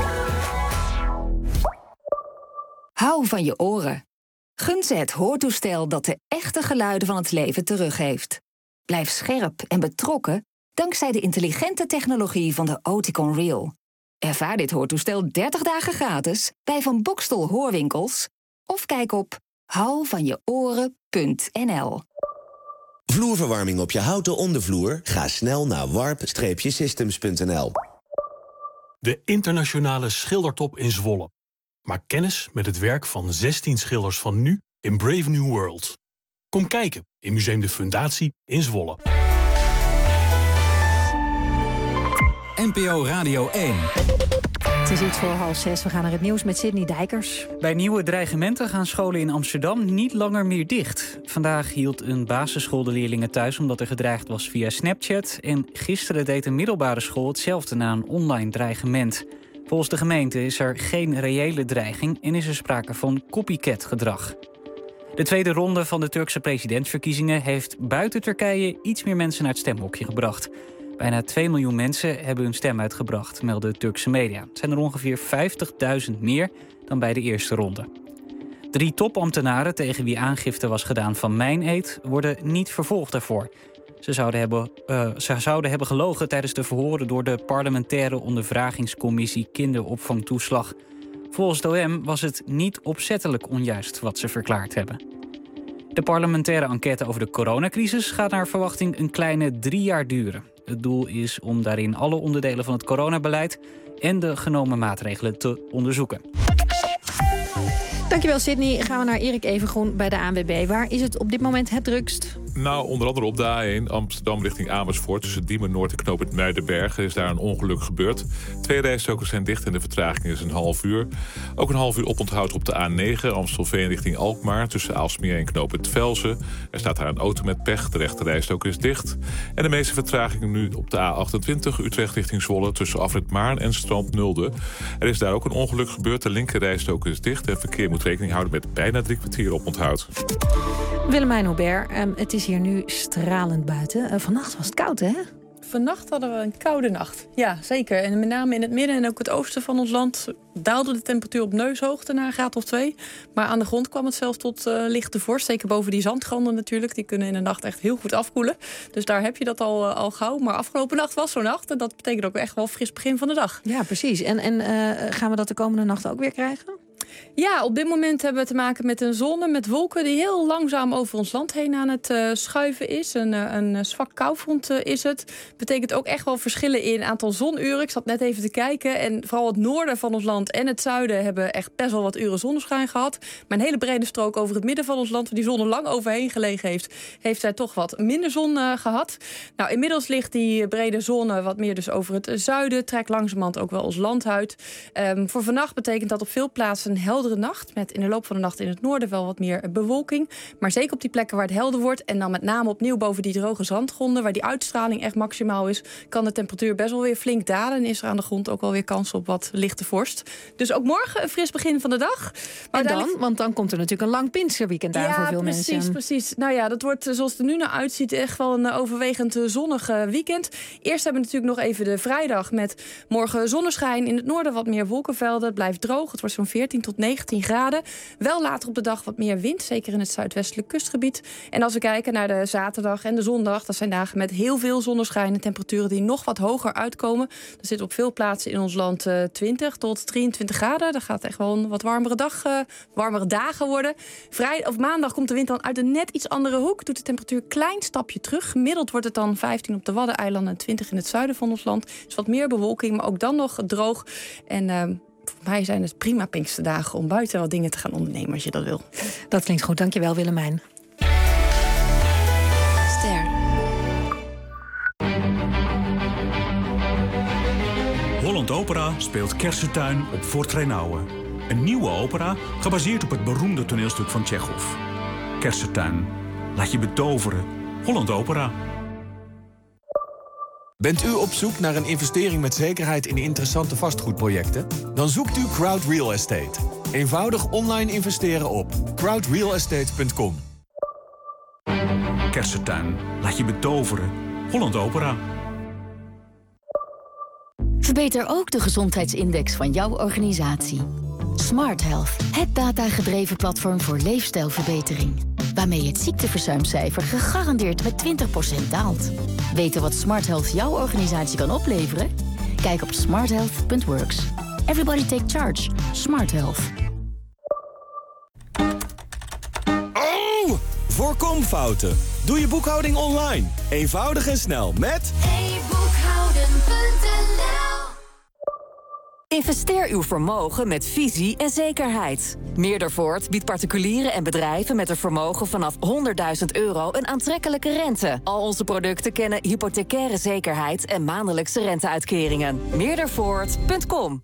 Hou van je oren. Gun ze het hoortoestel dat de echte geluiden van het leven teruggeeft. Blijf scherp en betrokken dankzij de intelligente technologie van de Oticon Real. Ervaar dit hoortoestel dertig dagen gratis bij Van Bokstel Hoorwinkels of kijk op hou van je oren punt n l. Vloerverwarming op je houten ondervloer? Ga snel naar warp systems punt n l. De internationale schildertop in Zwolle. Maak kennis met het werk van zestien schilders van nu in Brave New World. Kom kijken in Museum de Fundatie in Zwolle. N P O Radio één. Het is iets voor half zes. We gaan naar het nieuws met Sidney Dijkers. Bij nieuwe dreigementen gaan scholen in Amsterdam niet langer meer dicht. Vandaag hield een basisschool de leerlingen thuis omdat er gedreigd was via Snapchat. En gisteren deed een middelbare school hetzelfde na een online dreigement. Volgens de gemeente is er geen reële dreiging en is er sprake van copycat-gedrag. De tweede ronde van de Turkse presidentsverkiezingen heeft buiten Turkije iets meer mensen naar het stemhokje gebracht. Bijna twee miljoen mensen hebben hun stem uitgebracht, melden Turkse media. Het zijn er ongeveer vijftigduizend meer dan bij de eerste ronde. Drie topambtenaren tegen wie aangifte was gedaan van mijneed worden niet vervolgd daarvoor. Ze zouden hebben, uh, ze zouden hebben gelogen tijdens de verhoren door de parlementaire ondervragingscommissie kinderopvangtoeslag. Volgens het O M was het niet opzettelijk onjuist wat ze verklaard hebben. De parlementaire enquête over de coronacrisis gaat naar verwachting een kleine drie jaar duren. Het doel is om daarin alle onderdelen van het coronabeleid en de genomen maatregelen te onderzoeken. Dankjewel Sidney. Gaan we naar Erik Evengroen bij de A N W B. Waar is het op dit moment het drukst? Nou, onder andere op de A één Amsterdam richting Amersfoort. Tussen Diemen Noord en knooppunt Muidenberg is daar een ongeluk gebeurd. Twee rijstokers zijn dicht en de vertraging is een half uur. Ook een half uur oponthoud op de A negen Amstelveen richting Alkmaar. Tussen Aalsmeer en knooppunt Velsen. Er staat daar een auto met pech. De rechte rijstok is dicht. En de meeste vertragingen nu op de A achtentwintig Utrecht richting Zwolle. Tussen Afrit Maarn en Strand Nulde. Er is daar ook een ongeluk gebeurd. De linker rijstok is dicht. En verkeer moet rekening houden met bijna drie kwartier oponthoud. Willemijn Hubert, um, het is hier nu stralend buiten. Uh, vannacht was het koud, hè? Vannacht hadden we een koude nacht. Ja, zeker. En met name in het midden en ook het oosten van ons land daalde de temperatuur op neushoogte naar een graad of twee. Maar aan de grond kwam het zelfs tot uh, lichte vorst. Zeker boven die zandgranden natuurlijk. Die kunnen in de nacht echt heel goed afkoelen. Dus daar heb je dat al, uh, al gauw. Maar afgelopen nacht was zo'n nacht. En dat betekent ook echt wel een fris begin van de dag. Ja, precies. En, en uh, gaan we dat de komende nacht ook weer krijgen? Ja, op dit moment hebben we te maken met een zone met wolken die heel langzaam over ons land heen aan het uh, schuiven is. Een, uh, een zwak koufront uh, is het. Betekent ook echt wel verschillen in aantal zonuren. Ik zat net even te kijken. En vooral het noorden van ons land en het zuiden hebben echt best wel wat uren zonneschijn gehad. Maar een hele brede strook over het midden van ons land, waar die zon er lang overheen gelegen heeft, heeft zij toch wat minder zon uh, gehad. Nou, inmiddels ligt die brede zone wat meer dus over het zuiden. Trekt langzamerhand ook wel ons land uit. Um, voor vannacht betekent dat op veel plaatsen een heldere nacht. Met in de loop van de nacht in het noorden wel wat meer bewolking. Maar zeker op die plekken waar het helder wordt. En dan met name opnieuw boven die droge zandgronden, waar die uitstraling echt maximaal is, kan de temperatuur best wel weer flink dalen. En is er aan de grond ook wel weer kans op wat lichte vorst. Dus ook morgen een fris begin van de dag. Maar en dan? Want dan komt er natuurlijk een lang Pinksterweekend aan, ja, voor veel precies, mensen. Ja, precies, precies. Nou ja, dat wordt zoals het er nu naar uitziet echt wel een overwegend zonnig weekend. Eerst hebben we natuurlijk nog even de vrijdag met morgen zonneschijn. In het noorden wat meer wolkenvelden. Het blijft droog. Het wordt zo'n veertien tot negentien graden. Wel later op de dag wat meer wind, zeker in het zuidwestelijk kustgebied. En als we kijken naar de zaterdag en de zondag, dat zijn dagen met heel veel zonneschijn en temperaturen die nog wat hoger uitkomen. Er zit op veel plaatsen in ons land uh, twintig tot drieëntwintig graden. Dat gaat echt wel een wat warmere dag, uh, warmere dagen worden. Vrijdag of maandag komt de wind dan uit een net iets andere hoek. Doet de temperatuur een klein stapje terug. Gemiddeld wordt het dan vijftien op de Waddeneilanden en twintig in het zuiden van ons land. Dus wat meer bewolking, maar ook dan nog droog. En uh, voor mij zijn het prima Pinksterdagen om buiten wat dingen te gaan ondernemen als je dat wil. Dat klinkt goed. Dankjewel, Willemijn. Ster. Holland Opera speelt Kersentuin op Fort Reinouwen. Een nieuwe opera gebaseerd op het beroemde toneelstuk van Tsjechov. Kersentuin. Laat je betoveren. Holland Opera. Bent u op zoek naar een investering met zekerheid in interessante vastgoedprojecten? Dan zoekt u Crowd Real Estate. Eenvoudig online investeren op crowd real estate punt com. Kersentuin. Laat je betoveren. Holland Opera. Verbeter ook de gezondheidsindex van jouw organisatie. Smart Health, het datagedreven platform voor leefstijlverbetering. Waarmee het ziekteverzuimcijfer gegarandeerd met twintig procent daalt. Weten wat Smart Health jouw organisatie kan opleveren? Kijk op smart health punt works. Everybody take charge. Smart Health. Oh! Voorkom fouten. Doe je boekhouding online. Eenvoudig en snel met e boekhouden punt n l. Investeer uw vermogen met visie en zekerheid. Meerdervoort biedt particulieren en bedrijven met een vermogen vanaf honderdduizend euro een aantrekkelijke rente. Al onze producten kennen hypothecaire zekerheid en maandelijkse renteuitkeringen. Meerdervoort punt com.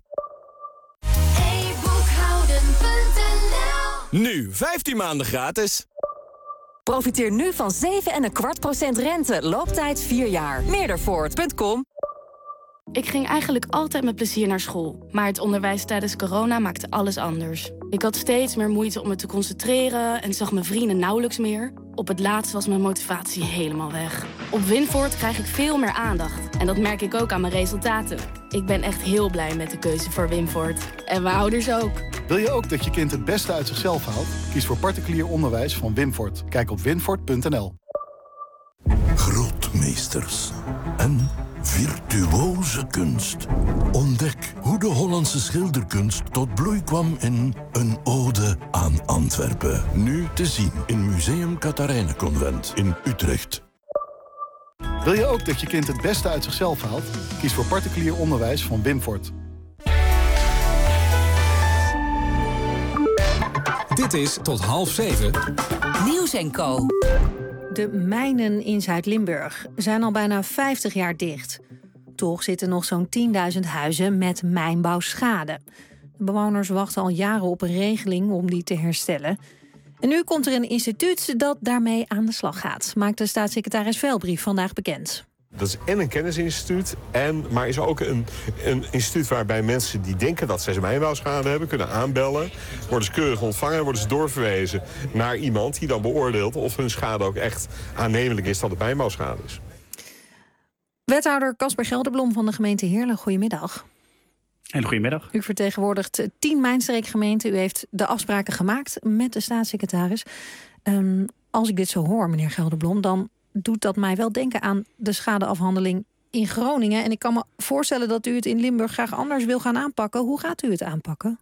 Nu vijftien maanden gratis. Profiteer nu van zeven komma vijf procent rente. Looptijd vier jaar. Meerdervoort punt com. Ik ging eigenlijk altijd met plezier naar school. Maar het onderwijs tijdens corona maakte alles anders. Ik had steeds meer moeite om me te concentreren en zag mijn vrienden nauwelijks meer. Op het laatst was mijn motivatie helemaal weg. Op Winvoort krijg ik veel meer aandacht. En dat merk ik ook aan mijn resultaten. Ik ben echt heel blij met de keuze voor Winvoort. En mijn ouders ook. Wil je ook dat je kind het beste uit zichzelf haalt? Kies voor particulier onderwijs van Winvoort. Kijk op winvoort punt n l. Grootmeesters en virtuoze kunst. Ontdek hoe de Hollandse schilderkunst tot bloei kwam in Een ode aan Antwerpen. Nu te zien in Museum Catharijnenconvent in Utrecht. Wil je ook dat je kind het beste uit zichzelf haalt? Kies voor particulier onderwijs van Winvoort. Dit is tot half zeven. Nieuws en Co. De mijnen in Zuid-Limburg zijn al bijna vijftig jaar dicht. Toch zitten nog zo'n tienduizend huizen met mijnbouwschade. De bewoners wachten al jaren op een regeling om die te herstellen. En nu komt er een instituut dat daarmee aan de slag gaat, maakt de staatssecretaris Velbrief vandaag bekend. Dat is en een kennisinstituut, en, maar is ook een, een instituut waarbij mensen die denken dat ze een mijnbouwschade hebben, kunnen aanbellen. Worden ze keurig ontvangen en worden ze doorverwezen naar iemand die dan beoordeelt of hun schade ook echt aannemelijk is dat het mijnbouwschade is. Wethouder Casper Gelderblom van de gemeente Heerlen, goedemiddag. En goedemiddag. U vertegenwoordigt tien mijnstreekgemeenten. U heeft de afspraken gemaakt met de staatssecretaris. Um, als ik dit zo hoor, meneer Gelderblom, dan doet dat mij wel denken aan de schadeafhandeling in Groningen. En ik kan me voorstellen dat u het in Limburg graag anders wil gaan aanpakken. Hoe gaat u het aanpakken?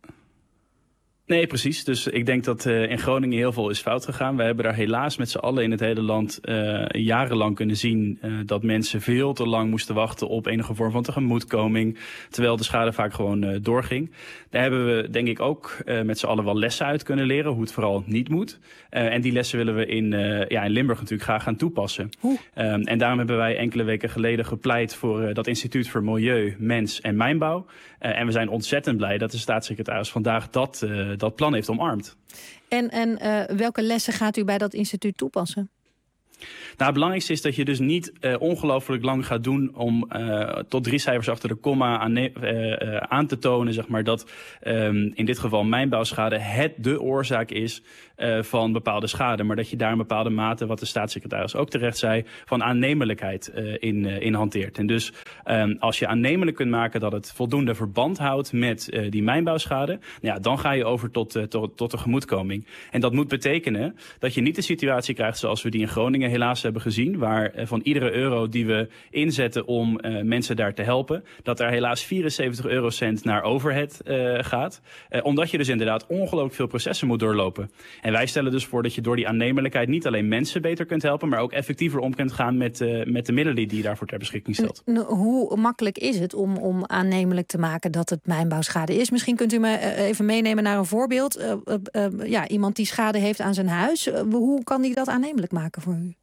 Nee, precies. Dus ik denk dat uh, in Groningen heel veel is fout gegaan. We hebben daar helaas met z'n allen in het hele land uh, jarenlang kunnen zien uh, dat mensen veel te lang moesten wachten op enige vorm van tegemoetkoming, terwijl de schade vaak gewoon uh, doorging. Daar hebben we denk ik ook uh, met z'n allen wel lessen uit kunnen leren, hoe het vooral niet moet. Uh, en die lessen willen we in, uh, ja, in Limburg natuurlijk graag gaan toepassen. Um, en daarom hebben wij enkele weken geleden gepleit voor uh, dat Instituut voor Milieu, Mens en Mijnbouw. Uh, en we zijn ontzettend blij dat de staatssecretaris vandaag dat, uh, dat plan heeft omarmd. En, en uh, welke lessen gaat u bij dat instituut toepassen? Nou, het belangrijkste is dat je dus niet uh, ongelooflijk lang gaat doen om uh, tot drie cijfers achter de komma aan, uh, uh, aan te tonen, zeg maar, dat um, in dit geval mijnbouwschade het de oorzaak is uh, van bepaalde schade. Maar dat je daar een bepaalde mate, wat de staatssecretaris ook terecht zei, van aannemelijkheid uh, in, uh, in hanteert. En dus um, als je aannemelijk kunt maken dat het voldoende verband houdt met uh, die mijnbouwschade, nou ja, dan ga je over tot, uh, tot, tot de gemoedkoming. En dat moet betekenen dat je niet de situatie krijgt zoals we die in Groningen helaas hebben gezien, waar uh, van iedere euro die we inzetten om uh, mensen daar te helpen, dat er helaas vierenzeventig eurocent naar overhead uh, gaat. Uh, omdat je dus inderdaad ongelooflijk veel processen moet doorlopen. En wij stellen dus voor dat je door die aannemelijkheid niet alleen mensen beter kunt helpen, maar ook effectiever om kunt gaan met, uh, met de middelen die je daarvoor ter beschikking stelt. N- hoe makkelijk is het om, om aannemelijk te maken dat het mijnbouwschade is? Misschien kunt u me uh, even meenemen naar een voorbeeld. Uh, uh, uh, ja, iemand die schade heeft aan zijn huis. Uh, hoe kan die dat aannemelijk maken voor u?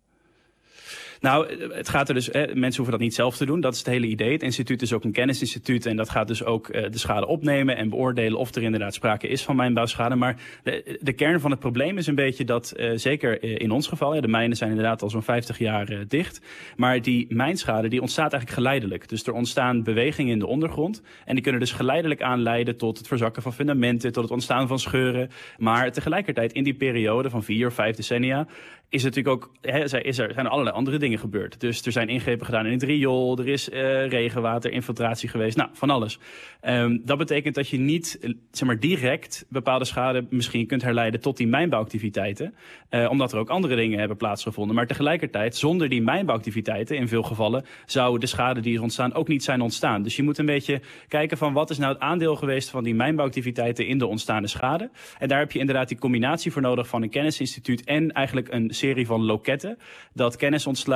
Nou, het gaat er dus, hè, mensen hoeven dat niet zelf te doen. Dat is het hele idee. Het instituut is ook een kennisinstituut en dat gaat dus ook uh, de schade opnemen en beoordelen of er inderdaad sprake is van mijnbouwschade. Maar de, de kern van het probleem is een beetje dat, uh, zeker in ons geval, ja, de mijnen zijn inderdaad al zo'n vijftig jaar uh, dicht. Maar die mijnschade die ontstaat eigenlijk geleidelijk. Dus er ontstaan bewegingen in de ondergrond en die kunnen dus geleidelijk aanleiden tot het verzakken van fundamenten, tot het ontstaan van scheuren. Maar tegelijkertijd in die periode van vier of vijf decennia is het natuurlijk ook, hè, is er, zijn er allerlei andere dingen gebeurd. Dus er zijn ingrepen gedaan in het riool, er is uh, regenwaterinfiltratie geweest, nou, van alles. Um, dat betekent dat je niet, zeg maar, direct bepaalde schade misschien kunt herleiden tot die mijnbouwactiviteiten, uh, omdat er ook andere dingen hebben plaatsgevonden. Maar tegelijkertijd, zonder die mijnbouwactiviteiten, in veel gevallen, zou de schade die is ontstaan ook niet zijn ontstaan. Dus je moet een beetje kijken van wat is nou het aandeel geweest van die mijnbouwactiviteiten in de ontstaande schade. En daar heb je inderdaad die combinatie voor nodig van een kennisinstituut en eigenlijk een serie van loketten, dat kennis ontsluit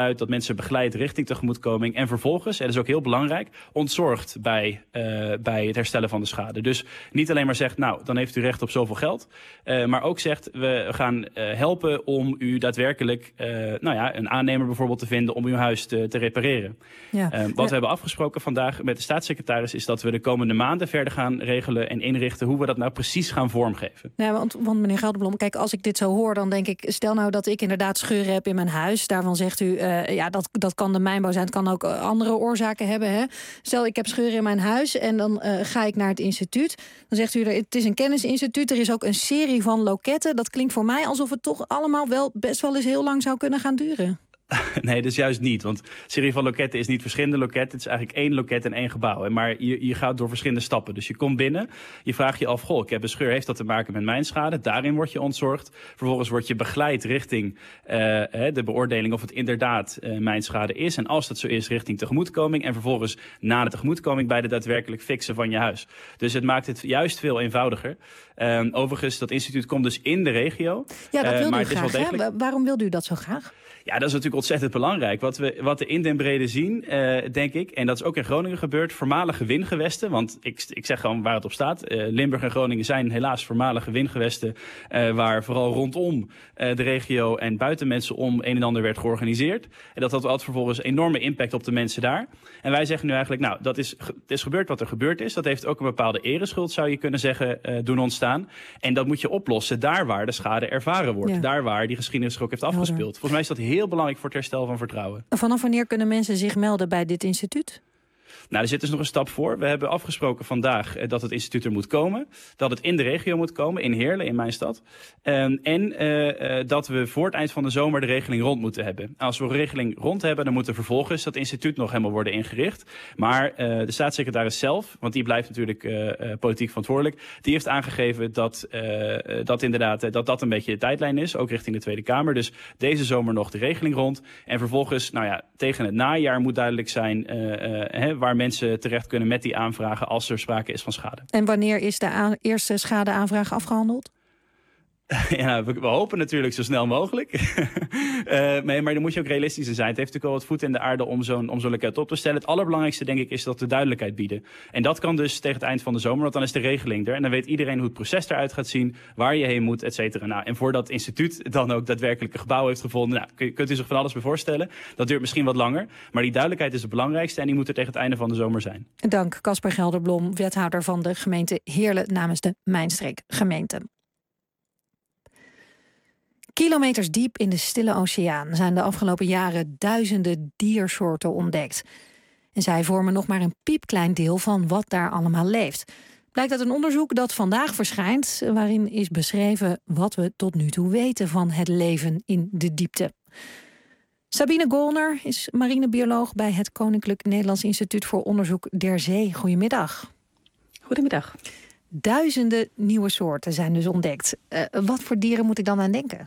besluit, dat mensen begeleidt richting tegemoetkoming. En vervolgens, en dat is ook heel belangrijk, ontzorgt bij, uh, bij het herstellen van de schade. Dus niet alleen maar zegt, nou, dan heeft u recht op zoveel geld. Uh, maar ook zegt, we gaan uh, helpen om u daadwerkelijk uh, nou ja, een aannemer bijvoorbeeld te vinden om uw huis te, te repareren. Ja. Uh, wat ja. we hebben afgesproken vandaag met de staatssecretaris is dat we de komende maanden verder gaan regelen en inrichten hoe we dat nou precies gaan vormgeven. Ja, want, want meneer Gelderblom, kijk, als ik dit zo hoor, dan denk ik, stel nou dat ik inderdaad scheuren heb in mijn huis. Daarvan zegt u, uh, ja, dat, dat kan de mijnbouw zijn. Het kan ook andere oorzaken hebben. Hè? Stel, ik heb scheuren in mijn huis en dan uh, ga ik naar het instituut. Dan zegt u, het is een kennisinstituut. Er is ook een serie van loketten. Dat klinkt voor mij alsof het toch allemaal wel best wel eens heel lang zou kunnen gaan duren. Nee, dus juist niet. Want serie van loketten is niet verschillende loketten. Het is eigenlijk één loket en één gebouw. Maar je, je gaat door verschillende stappen. Dus je komt binnen, je vraagt je af, goh, ik heb een scheur, heeft dat te maken met mijn schade? Daarin word je ontzorgd. Vervolgens word je begeleid richting uh, de beoordeling of het inderdaad uh, mijn schade is. En als dat zo is, richting tegemoetkoming. En vervolgens na de tegemoetkoming bij de daadwerkelijk fixen van je huis. Dus het maakt het juist veel eenvoudiger. Uh, overigens, dat instituut komt dus in de regio. Ja, dat wilde uh, maar u het is graag. wel degelijk... Hè? Waarom wilde u dat zo graag? Ja, dat is natuurlijk ontzettend belangrijk. Wat we, wat we in den brede zien, uh, denk ik, en dat is ook in Groningen gebeurd, voormalige wingewesten. Want ik, ik zeg gewoon waar het op staat. Uh, Limburg en Groningen zijn helaas voormalige wingewesten, uh, waar vooral rondom uh, de regio en buiten mensen om een en ander werd georganiseerd. En dat had altijd vervolgens enorme impact op de mensen daar. En wij zeggen nu eigenlijk, nou, dat is, het is gebeurd wat er gebeurd is. Dat heeft ook een bepaalde ereschuld, zou je kunnen zeggen, uh, doen ontstaan. En dat moet je oplossen daar waar de schade ervaren wordt. Ja. Daar waar die geschiedenis ook heeft afgespeeld. Volgens mij is dat heel belangrijk voor het herstel van vertrouwen. Vanaf wanneer kunnen mensen zich melden bij dit instituut? Nou, er zit dus nog een stap voor. We hebben afgesproken vandaag eh, dat het instituut er moet komen. Dat het in de regio moet komen, in Heerlen, in mijn stad. Um, en uh, uh, dat we voor het eind van de zomer de regeling rond moeten hebben. Als we een regeling rond hebben, dan moet er vervolgens dat instituut nog helemaal worden ingericht. Maar uh, de staatssecretaris zelf, want die blijft natuurlijk uh, uh, politiek verantwoordelijk, die heeft aangegeven dat uh, dat inderdaad uh, dat dat een beetje de tijdlijn is, ook richting de Tweede Kamer. Dus deze zomer nog de regeling rond. En vervolgens, nou ja, tegen het najaar moet duidelijk zijn uh, uh, hè, waar mensen terecht kunnen met die aanvragen als er sprake is van schade. En wanneer is de aan, eerste schadeaanvraag afgehandeld? Ja, we, we hopen natuurlijk zo snel mogelijk. uh, maar, maar dan moet je ook realistisch zijn. Het heeft natuurlijk wel wat voet in de aarde om zo'n om zo'n loket op te stellen. Het allerbelangrijkste, denk ik, is dat we duidelijkheid bieden. En dat kan dus tegen het eind van de zomer, want dan is de regeling er. En dan weet iedereen hoe het proces eruit gaat zien, waar je heen moet, et cetera. Nou, en voordat het instituut dan ook daadwerkelijk een gebouw heeft gevonden, nou, kunt u zich van alles bij voorstellen. Dat duurt misschien wat langer. Maar die duidelijkheid is het belangrijkste en die moet er tegen het einde van de zomer zijn. Dank, Casper Gelderblom, wethouder van de gemeente Heerlen namens de Mijnstreek gemeente. Kilometers diep in de Stille Oceaan zijn de afgelopen jaren duizenden diersoorten ontdekt. En zij vormen nog maar een piepklein deel van wat daar allemaal leeft. Blijkt uit een onderzoek dat vandaag verschijnt, waarin is beschreven wat we tot nu toe weten van het leven in de diepte. Sabine Golner is marinebioloog bij het Koninklijk Nederlands Instituut voor Onderzoek der Zee. Goedemiddag. Goedemiddag. Duizenden nieuwe soorten zijn dus ontdekt. Uh, wat voor dieren moet ik dan aan denken?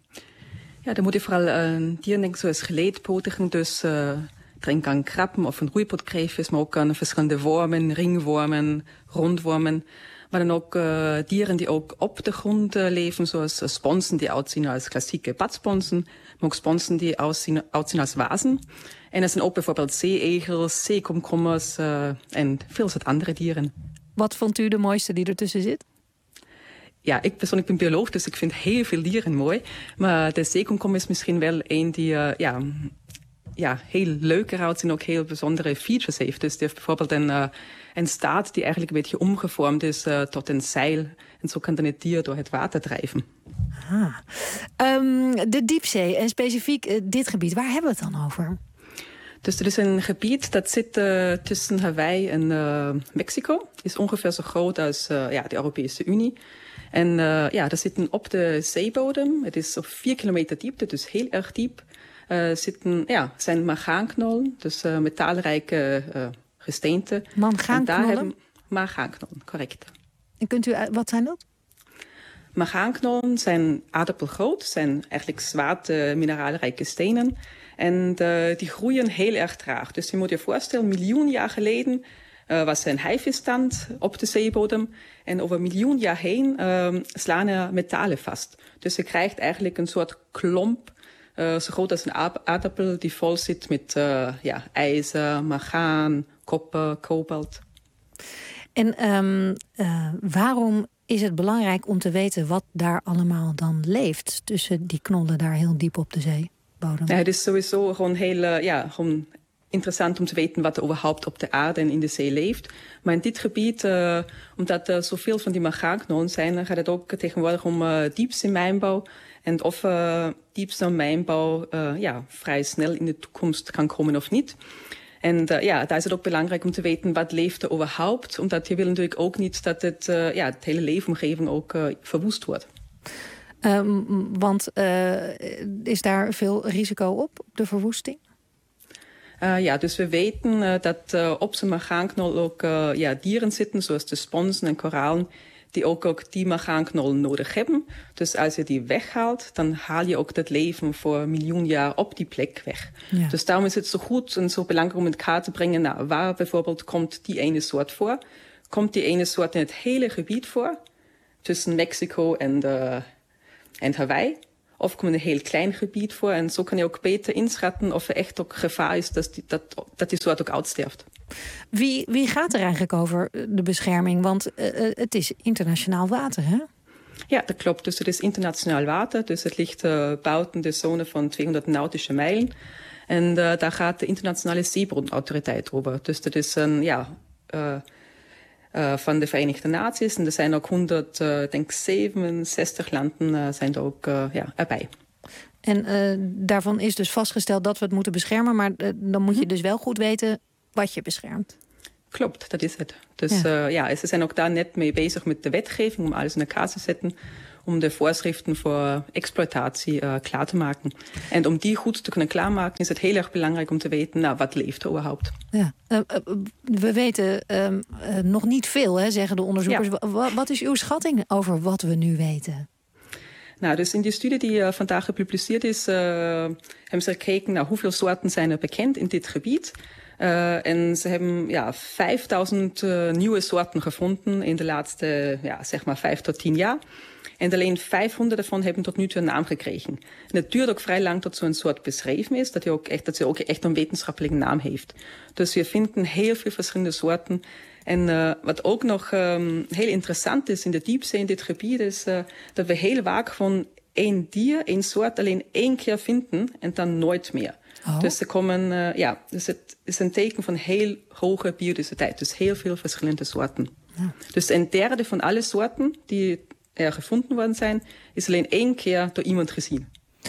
Ja, dan moet je vooral aan uh, dieren denken zoals geleedpotigen, dus uh, denk aan krabben of een roeipotkreefjes, maar ook aan verschillende wormen, ringwormen, rondwormen. Maar dan ook uh, dieren die ook op de grond uh, leven, zoals uh, sponsen die uitzien als klassieke badsponsen, maar ook sponsen die uitzien, uitzien als wazen. En er zijn ook bijvoorbeeld zeeegels, zeekomkommers uh, en veel soort andere dieren. Wat vond u de mooiste die ertussen zit? Ja, ik persoonlijk ben bioloog, dus ik vind heel veel dieren mooi. Maar de zeekomkommer is misschien wel een die uh, ja, ja, heel leuk eruit ziet en ook heel bijzondere features heeft. Dus die heeft bijvoorbeeld een, uh, een staart die eigenlijk een beetje omgevormd is uh, tot een zeil. En zo kan dan het dier door het water drijven. Ah. Um, de diepzee en specifiek uh, dit gebied, waar hebben we het dan over? Dus er is een gebied dat zit uh, tussen Hawaii en uh, Mexico. Is ongeveer zo groot als uh, ja, de Europese Unie. En uh, ja, dat zitten op de zeebodem. Het is op vier kilometer diepte, dus heel erg diep. Uh, zitten, ja, zijn mangaanknollen, dus uh, metaalrijke uh, gesteenten. Mangaanknollen? Mangaanknollen, correct. En kunt u, wat zijn dat? Mangaanknollen zijn aardappelgroot, zijn eigenlijk zwarte mineraalrijke stenen. En uh, die groeien heel erg traag. Dus je moet je voorstellen, een miljoen jaar geleden uh, was er een haivisstand op de zeebodem. En over een miljoen jaar heen uh, slaan er metalen vast. Dus je krijgt eigenlijk een soort klomp uh, zo groot als een aardappel die vol zit met uh, ja, ijzer, mangaan, koper, kobalt. En um, uh, waarom is het belangrijk om te weten wat daar allemaal dan leeft tussen die knollen daar heel diep op de zeebodem? Ja, het is sowieso gewoon heel uh, ja, gewoon interessant om te weten wat er überhaupt op de aarde en in de zee leeft. Maar in dit gebied, uh, omdat er zoveel van die manganknollen zijn, gaat het ook tegenwoordig om uh, diepzeemijnbouw. En of uh, diepzeemijnbouw uh, ja, vrij snel in de toekomst kan komen of niet. En uh, ja, daar is het ook belangrijk om te weten wat leeft er überhaupt. Omdat je wil natuurlijk ook niet dat het, uh, ja, het hele leefomgeving ook uh, verwoest wordt. Um, want uh, is daar veel risico op, op de verwoesting? Uh, ja, dus we weten uh, dat uh, op zo'n manganknol ook uh, ja, dieren zitten, zoals de sponsen en koralen, die ook, ook die manganknol nodig hebben. Dus als je die weghaalt, dan haal je ook het leven voor een miljoen jaar op die plek weg. Ja. Dus daarom is het zo goed en zo belangrijk om in kaart te brengen, nou, waar bijvoorbeeld komt die ene soort voor? Komt die ene soort in het hele gebied voor? Tussen Mexico en, uh, en Hawaii? Of komt een heel klein gebied voor? En zo kan je ook beter inschatten of er echt ook gevaar is dat die, dat, dat die soort ook uitsterft. Wie, wie gaat er eigenlijk over de bescherming? Want uh, het is internationaal water, hè? Ja, dat klopt. Dus het is internationaal water. Dus het ligt uh, buiten de zone van tweehonderd nautische mijlen. En uh, daar gaat de internationale zeebronautoriteit over. Dus dat is een, ja... Uh, Uh, van de Verenigde Naties. En er zijn ook honderd, uh, ik denk zevenenzestig landen uh, zijn er ook uh, ja, erbij. En uh, daarvan is dus vastgesteld dat we het moeten beschermen. Maar uh, dan moet je dus wel goed weten wat je beschermt. Klopt, dat is het. Dus ja. Uh, ja, ze zijn ook daar net mee bezig met de wetgeving om alles in elkaar te zetten. Om de voorschriften voor exploitatie uh, klaar te maken. En om die goed te kunnen klaarmaken is het heel erg belangrijk om te weten, nou, wat leeft er überhaupt. Ja. Uh, uh, we weten uh, uh, nog niet veel, hè, zeggen de onderzoekers. Ja. W- wat is uw schatting over wat we nu weten? Nou, dus in die studie die uh, vandaag gepubliceerd is, uh, hebben ze gekeken naar hoeveel soorten zijn er bekend in dit gebied. Uh, en ze hebben ja, vijfduizend uh, nieuwe soorten gevonden in de laatste ja, zeg maar vijf tot tien jaar. En alleen vijfhonderd daarvan hebben tot nu toe een naam gekregen. En het duurt ook vrij lang tot zo'n soort beschreven is, dat, ook echt, dat ze ook echt een wetenschappelijke naam heeft. Dus we vinden heel veel verschillende soorten. En uh, wat ook nog um, heel interessant is in de diepzee in dit gebied, is uh, dat we heel vaak van één dier, één soort alleen één keer vinden en dan nooit meer. Oh. Dus, ze komen, uh, ja, dus het is een teken van heel hoge biodiversiteit. Dus heel veel verschillende soorten. Ja. Dus een derde van alle soorten die er gevonden worden zijn, is alleen één keer door iemand gezien.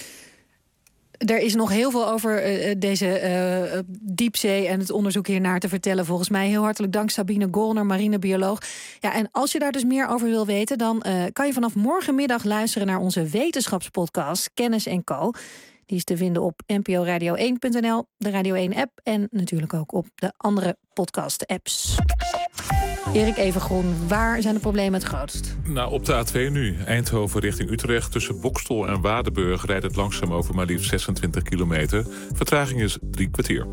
Er is nog heel veel over uh, deze uh, diepzee en het onderzoek hiernaar te vertellen. Volgens mij heel hartelijk dank Sabine Golner, marinebioloog. Ja, en als je daar dus meer over wil weten, dan uh, kan je vanaf morgenmiddag luisteren naar onze wetenschapspodcast Kennis en Co. Die is te vinden op n p o radio één punt n l, de Radio één app en natuurlijk ook op de andere podcast-apps. Erik Evengroen, waar zijn de problemen het grootst? Nou, op de A twee nu. Eindhoven richting Utrecht. Tussen Bokstel en Waardenburg rijdt het langzaam over maar liefst zesentwintig kilometer. Vertraging is drie kwartier.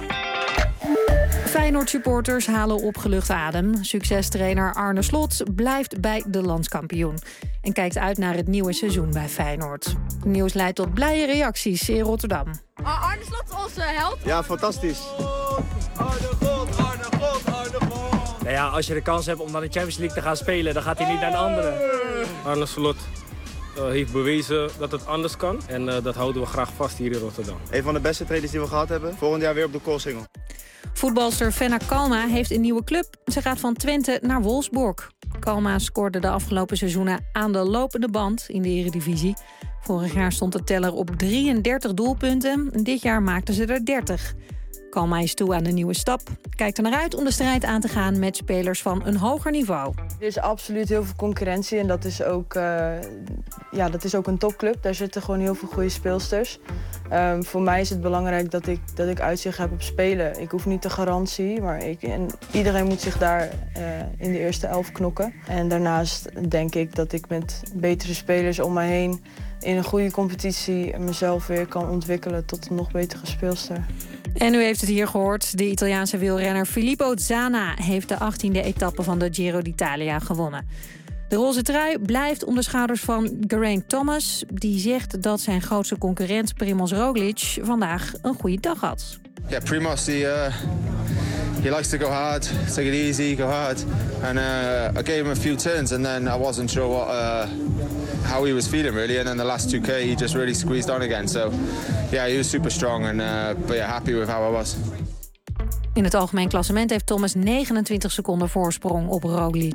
Feyenoord-supporters halen opgelucht adem. Succestrainer Arne Slot blijft bij de landskampioen. En kijkt uit naar het nieuwe seizoen bij Feyenoord. Het nieuws leidt tot blije reacties in Rotterdam. Uh, Arne Slot, onze held. Ja, fantastisch. Arne God, Arne God, Arne God. Nou ja, als je de kans hebt om naar de Champions League te gaan spelen, dan gaat hij niet naar de andere. Arne Slot uh, heeft bewezen dat het anders kan. En uh, dat houden we graag vast hier in Rotterdam. Een van de beste trainers die we gehad hebben. Volgend jaar weer op de Koolsingel. Voetbalster Fenna Kalma heeft een nieuwe club. Ze gaat van Twente naar Wolfsburg. Kalma scoorde de afgelopen seizoenen aan de lopende band in de Eredivisie. Vorig jaar stond de teller op drieëndertig doelpunten. Dit jaar maakten ze er dertig. Kalma is toe aan de nieuwe stap. Kijkt er naar uit om de strijd aan te gaan met spelers van een hoger niveau. Er is absoluut heel veel concurrentie en dat is ook, uh, ja, dat is ook een topclub. Daar zitten gewoon heel veel goede speelsters. Um, voor mij is het belangrijk dat ik, dat ik uitzicht heb op spelen. Ik hoef niet de garantie, maar ik, en iedereen moet zich daar uh, in de eerste elf knokken. En daarnaast denk ik dat ik met betere spelers om me heen in een goede competitie mezelf weer kan ontwikkelen tot een nog betere speelster. En u heeft het hier gehoord. De Italiaanse wielrenner Filippo Zana heeft de achttiende etappe van de Giro d'Italia gewonnen. De roze trui blijft om de schouders van Geraint Thomas. Die zegt dat zijn grootste concurrent Primož Roglič vandaag een goede dag had. Yeah, Primož, he, uh, he likes to go hard, take it easy, go hard. And uh, I gave him a few turns and then I wasn't sure what, uh, how he was feeling really. And then the last two K he just really squeezed on again. So yeah, he was super strong and uh, but yeah, happy with how I was. In het algemeen klassement heeft Thomas negenentwintig seconden voorsprong op Roglič.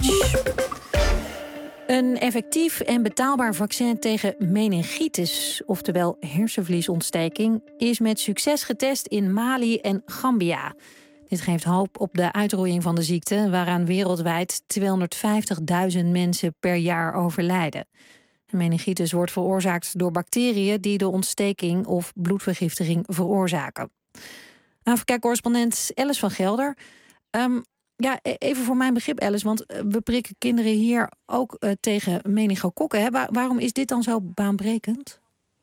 Een effectief en betaalbaar vaccin tegen meningitis, oftewel hersenvliesontsteking, is met succes getest in Mali en Gambia. Dit geeft hoop op de uitroeiing van de ziekte, waaraan wereldwijd tweehonderdvijftigduizend mensen per jaar overlijden. De meningitis wordt veroorzaakt door bacteriën die de ontsteking of bloedvergiftiging veroorzaken. Afrika-correspondent Alice van Gelder. Um, ja, even voor mijn begrip, Alice, want we prikken kinderen hier ook uh, tegen meningokokken. Hè? Waar, waarom is dit dan zo baanbrekend?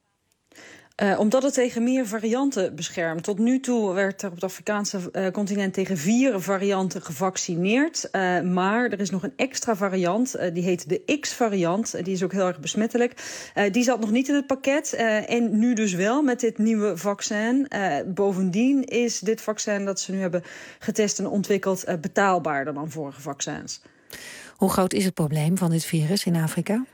Uh, omdat het tegen meer varianten beschermt. Tot nu toe werd er op het Afrikaanse uh, continent tegen vier varianten gevaccineerd. Uh, maar er is nog een extra variant, uh, die heet de X-variant. Uh, die is ook heel erg besmettelijk. Uh, die zat nog niet in het pakket. Uh, en nu dus wel met dit nieuwe vaccin. Uh, bovendien is dit vaccin dat ze nu hebben getest en ontwikkeld uh, betaalbaarder dan vorige vaccins. Hoe groot is het probleem van dit virus in Afrika?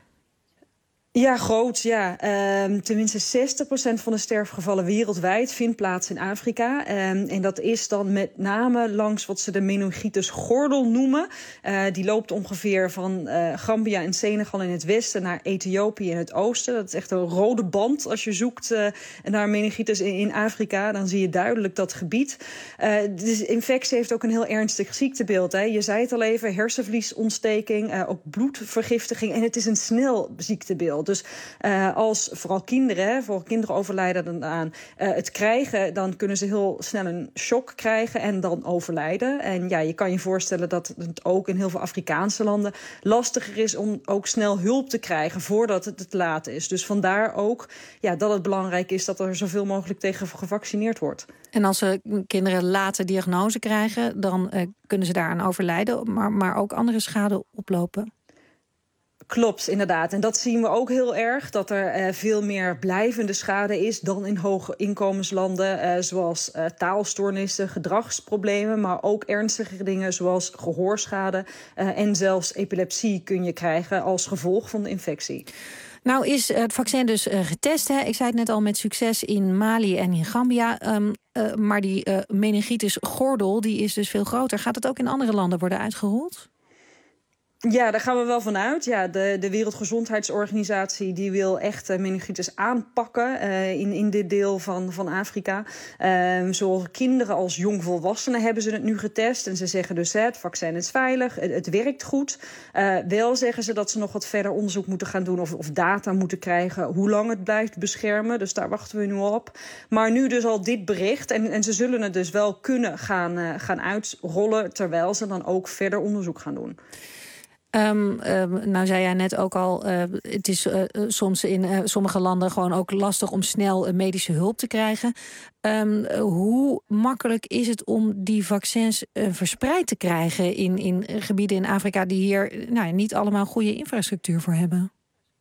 Ja, groot, ja. Um, tenminste zestig procent van de sterfgevallen wereldwijd vindt plaats in Afrika. Um, en dat is dan met name langs wat ze de meningitis-gordel noemen. Uh, die loopt ongeveer van uh, Gambia en Senegal in het westen naar Ethiopië in het oosten. Dat is echt een rode band. Als je zoekt uh, naar meningitis in, in Afrika, dan zie je duidelijk dat gebied. Uh, de infectie heeft ook een heel ernstig ziektebeeld. Hè. Je zei het al even, hersenvliesontsteking, uh, ook bloedvergiftiging. En het is een snel ziektebeeld. Dus uh, als vooral kinderen, hè, vooral kinderen overlijden dan aan uh, het krijgen, dan kunnen ze heel snel een shock krijgen en dan overlijden. En ja, je kan je voorstellen dat het ook in heel veel Afrikaanse landen lastiger is om ook snel hulp te krijgen voordat het te laat is. Dus vandaar ook ja, dat het belangrijk is dat er zoveel mogelijk tegen gevaccineerd wordt. En als ze kinderen late diagnose krijgen, dan uh, kunnen ze daaraan overlijden, maar, maar ook andere schade oplopen. Klopt, inderdaad. En dat zien we ook heel erg, dat er uh, veel meer blijvende schade is dan in hoge inkomenslanden, uh, zoals uh, taalstoornissen, gedragsproblemen, maar ook ernstige dingen zoals gehoorschade uh, en zelfs epilepsie kun je krijgen als gevolg van de infectie. Nou is het vaccin dus uh, getest, hè? Ik zei het net al, met succes in Mali en in Gambia. Um, uh, maar die uh, meningitis-gordel die is dus veel groter. Gaat het ook in andere landen worden uitgerold? Ja, daar gaan we wel van uit. Ja, de, de Wereldgezondheidsorganisatie die wil echt uh, meningitis aanpakken uh, in, in dit deel van, van Afrika. Uh, zowel kinderen als jongvolwassenen hebben ze het nu getest. En ze zeggen dus, hè, het vaccin is veilig, het, het werkt goed. Uh, wel zeggen ze dat ze nog wat verder onderzoek moeten gaan doen of, of data moeten krijgen hoe lang het blijft beschermen. Dus daar wachten we nu op. Maar nu dus al dit bericht. En, en ze zullen het dus wel kunnen gaan, uh, gaan uitrollen terwijl ze dan ook verder onderzoek gaan doen. Um, um, nou zei jij net ook al, uh, het is uh, soms in uh, sommige landen gewoon ook lastig om snel uh, medische hulp te krijgen. Um, uh, hoe makkelijk is het om die vaccins uh, verspreid te krijgen in, in gebieden in Afrika die hier nou, niet allemaal goede infrastructuur voor hebben?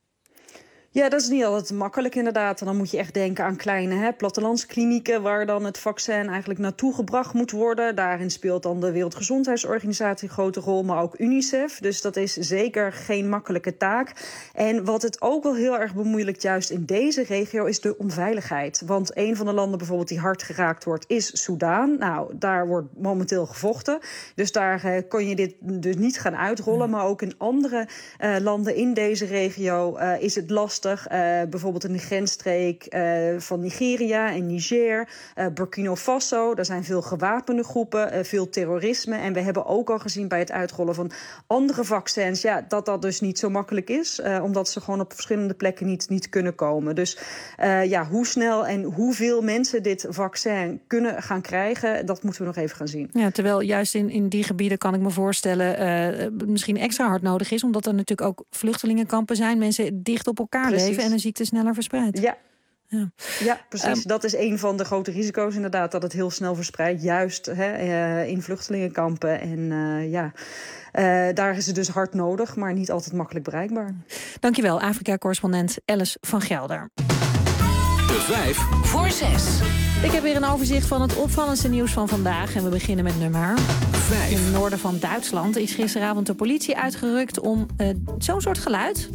Ja, dat is niet altijd makkelijk inderdaad. En dan moet je echt denken aan kleine hè, plattelandsklinieken waar dan het vaccin eigenlijk naartoe gebracht moet worden. Daarin speelt dan de Wereldgezondheidsorganisatie een grote rol, maar ook UNICEF. Dus dat is zeker geen makkelijke taak. En wat het ook wel heel erg bemoeilijkt juist in deze regio is de onveiligheid. Want een van de landen bijvoorbeeld die hard geraakt wordt is Soedan. Nou, daar wordt momenteel gevochten. Dus daar uh, kon je dit dus niet gaan uitrollen. Maar ook in andere uh, landen in deze regio uh, is het lastig. Uh, bijvoorbeeld in de grensstreek uh, van Nigeria en Niger, uh, Burkina Faso. Daar zijn veel gewapende groepen, uh, veel terrorisme. En we hebben ook al gezien bij het uitrollen van andere vaccins ja, dat dat dus niet zo makkelijk is. Uh, omdat ze gewoon op verschillende plekken niet, niet kunnen komen. Dus uh, ja, hoe snel en hoeveel mensen dit vaccin kunnen gaan krijgen, dat moeten we nog even gaan zien. Ja, terwijl juist in, in die gebieden kan ik me voorstellen uh, misschien extra hard nodig is. Omdat er natuurlijk ook vluchtelingenkampen zijn. Mensen dicht op elkaar Precies. leven en een ziekte sneller verspreidt. Ja. Ja, ja precies. Um, dat is een van de grote risico's inderdaad. Dat het heel snel verspreidt. Juist hè, uh, in vluchtelingenkampen. En uh, ja, uh, daar is het dus hard nodig. Maar niet altijd makkelijk bereikbaar. Dankjewel, Afrika-correspondent Alice van Gelder. De vijf voor zes. Ik heb weer een overzicht van het opvallendste nieuws van vandaag. En we beginnen met nummer vijf. In het noorden van Duitsland is gisteravond de politie uitgerukt om uh, zo'n soort geluid.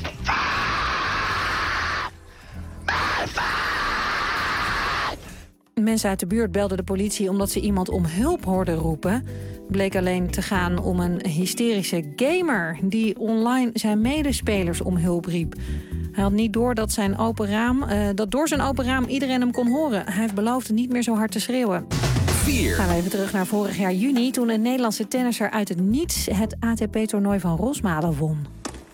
Mensen uit de buurt belden de politie omdat ze iemand om hulp hoorden roepen. Het bleek alleen te gaan om een hysterische gamer die online zijn medespelers om hulp riep. Hij had niet door dat, zijn open raam, uh, dat door zijn open raam iedereen hem kon horen. Hij heeft beloofd niet meer zo hard te schreeuwen. vier. Gaan we even terug naar vorig jaar juni, toen een Nederlandse tennisser uit het niets het A T P-toernooi van Rosmalen won.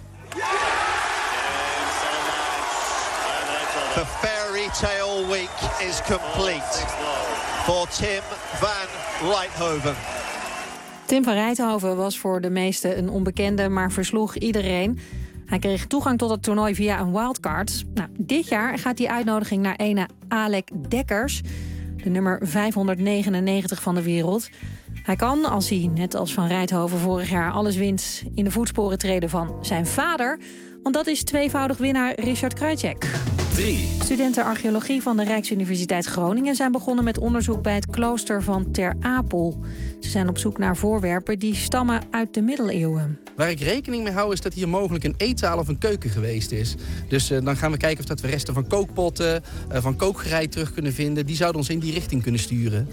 The fairy tale week is complete for Tim van Rijthoven. Tim van Rijthoven was voor de meesten een onbekende, maar versloeg iedereen. Hij kreeg toegang tot het toernooi via een wildcard. Nou, dit jaar gaat die uitnodiging naar ene Alec Dekkers, de nummer vijfhonderdnegenennegentig van de wereld. Hij kan, als hij net als Van Rijthoven vorig jaar alles wint, in de voetsporen treden van zijn vader. Want dat is tweevoudig winnaar Richard Krajicek. drie. Studenten archeologie van de Rijksuniversiteit Groningen zijn begonnen met onderzoek bij het klooster van Ter Apel. Ze zijn op zoek naar voorwerpen die stammen uit de middeleeuwen. Waar ik rekening mee hou is dat hier mogelijk een eetzaal of een keuken geweest is. Dus uh, dan gaan we kijken of dat we resten van kookpotten, uh, van kookgerei terug kunnen vinden. Die zouden ons in die richting kunnen sturen.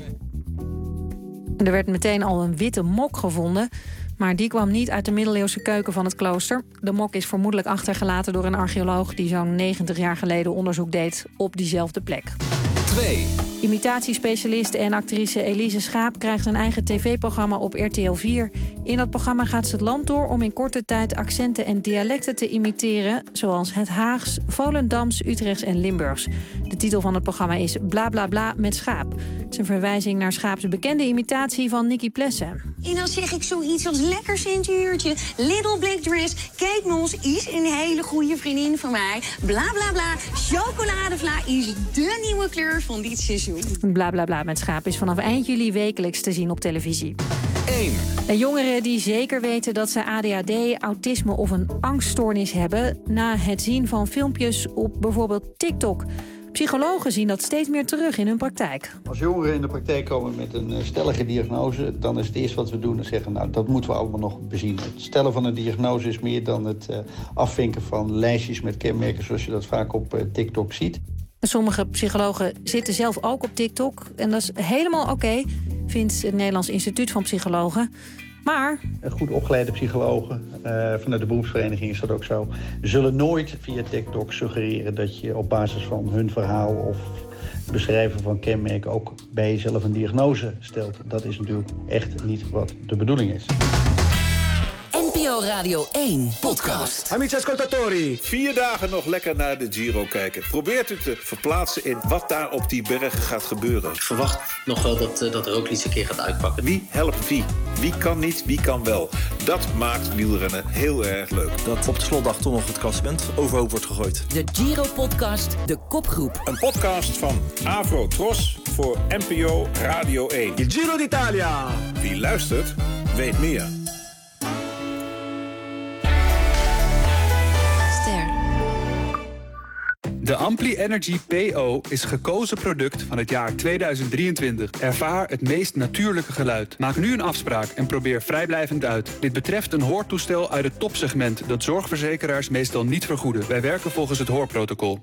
Er werd meteen al een witte mok gevonden, maar die kwam niet uit de middeleeuwse keuken van het klooster. De mok is vermoedelijk achtergelaten door een archeoloog die zo'n negentig jaar geleden onderzoek deed op diezelfde plek. twee. Imitatiespecialist en actrice Elise Schaap krijgt een eigen tv-programma op R T L vier. In dat programma gaat ze het land door om in korte tijd accenten en dialecten te imiteren, zoals het Haags, Volendams, Utrechts en Limburgs. De titel van het programma is Bla Bla Bla met Schaap. Het is een verwijzing naar Schaaps bekende imitatie van Nicky Plessen. En dan zeg ik zoiets als lekker centuurtje, Little Black Dress. Kate Moss is een hele goede vriendin van mij. Bla bla bla, chocoladevla is de nieuwe kleur van dit seizoen. Bla Bla Bla met Schaap is vanaf eind juli wekelijks te zien op televisie. één. En jongeren die zeker weten dat ze A D H D, autisme of een angststoornis hebben, na het zien van filmpjes op bijvoorbeeld TikTok. Psychologen zien dat steeds meer terug in hun praktijk. Als jongeren in de praktijk komen met een stellige diagnose, dan is het eerste wat we doen en zeggen, nou, dat moeten we allemaal nog bezien. Het stellen van een diagnose is meer dan het uh, afvinken van lijstjes met kenmerken zoals je dat vaak op uh, TikTok ziet. Sommige psychologen zitten zelf ook op TikTok en dat is helemaal oké, okay, vindt het Nederlands Instituut van Psychologen. Maar goed opgeleide psychologen, uh, vanuit de beroepsvereniging is dat ook zo, zullen nooit via TikTok suggereren dat je op basis van hun verhaal of beschrijven van kenmerken ook bij jezelf een diagnose stelt. Dat is natuurlijk echt niet wat de bedoeling is. N P O Radio één podcast. Amici ascoltatori. Vier dagen nog lekker naar de Giro kijken. Probeert u te verplaatsen in wat daar op die bergen gaat gebeuren. Ik verwacht nog wel dat, uh, dat Roglic een keer gaat uitpakken. Wie helpt wie? Wie kan niet, wie kan wel? Dat maakt wielrennen heel erg leuk. Dat op de slotdag toch nog het klassement overhoop wordt gegooid. De Giro-podcast De Kopgroep. Een podcast van Avro Tros voor N P O Radio één. Il Giro d'Italia. Wie luistert, weet meer. De Ampli Energy P O is gekozen product van het jaar tweeduizend drieëntwintig. Ervaar het meest natuurlijke geluid. Maak nu een afspraak en probeer vrijblijvend uit. Dit betreft een hoortoestel uit het topsegment dat zorgverzekeraars meestal niet vergoeden. Wij werken volgens het hoorprotocol.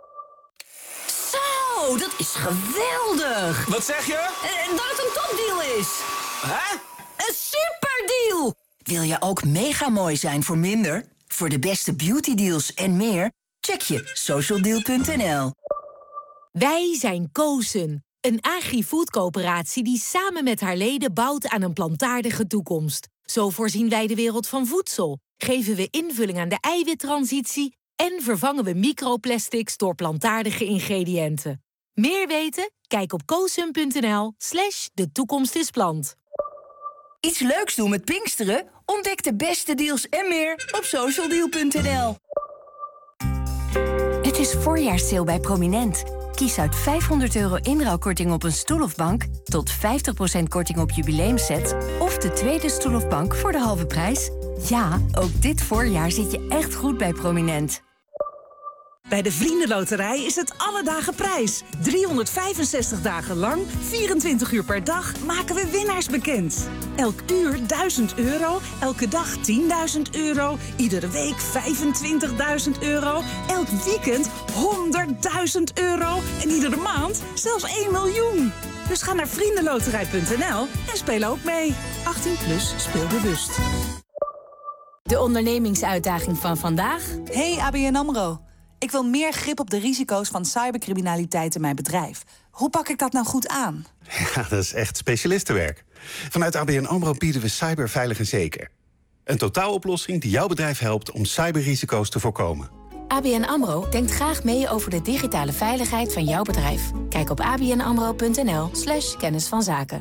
Zo, dat is geweldig! Wat zeg je? Uh, dat het een topdeal is. Hè? Een superdeal! Wil je ook mega mooi zijn voor minder? Voor de beste beautydeals en meer? Check je socialdeal punt n l. Wij zijn Kozen, een agri-food-coöperatie die samen met haar leden bouwt aan een plantaardige toekomst. Zo voorzien wij de wereld van voedsel, geven we invulling aan de eiwittransitie en vervangen we microplastics door plantaardige ingrediënten. Meer weten? Kijk op kozen punt n l slash de toekomst is plant. Iets leuks doen met Pinksteren? Ontdek de beste deals en meer op socialdeal punt n l. Het is is voorjaarssale bij Prominent. Kies uit vijfhonderd euro inruilkorting op een stoel of bank, tot vijftig procent korting op jubileumsets of de tweede stoel of bank voor de halve prijs. Ja, ook dit voorjaar zit je echt goed bij Prominent. Bij de Vriendenloterij is het alle dagen prijs. driehonderdvijfenzestig dagen lang, vierentwintig uur per dag, maken we winnaars bekend. Elk uur duizend euro, elke dag tienduizend euro, iedere week vijfentwintigduizend euro, elk weekend honderdduizend euro en iedere maand zelfs één miljoen. Dus ga naar vriendenloterij punt n l en speel ook mee. achttien plus, speel bewust. De ondernemingsuitdaging van vandaag? Hey A B N AMRO. Ik wil meer grip op de risico's van cybercriminaliteit in mijn bedrijf. Hoe pak ik dat nou goed aan? Ja, dat is echt specialistenwerk. Vanuit A B N AMRO bieden we cyberveilig en zeker. Een totaaloplossing die jouw bedrijf helpt om cyberrisico's te voorkomen. A B N AMRO denkt graag mee over de digitale veiligheid van jouw bedrijf. Kijk op abnamro.nl slash kennis van zaken.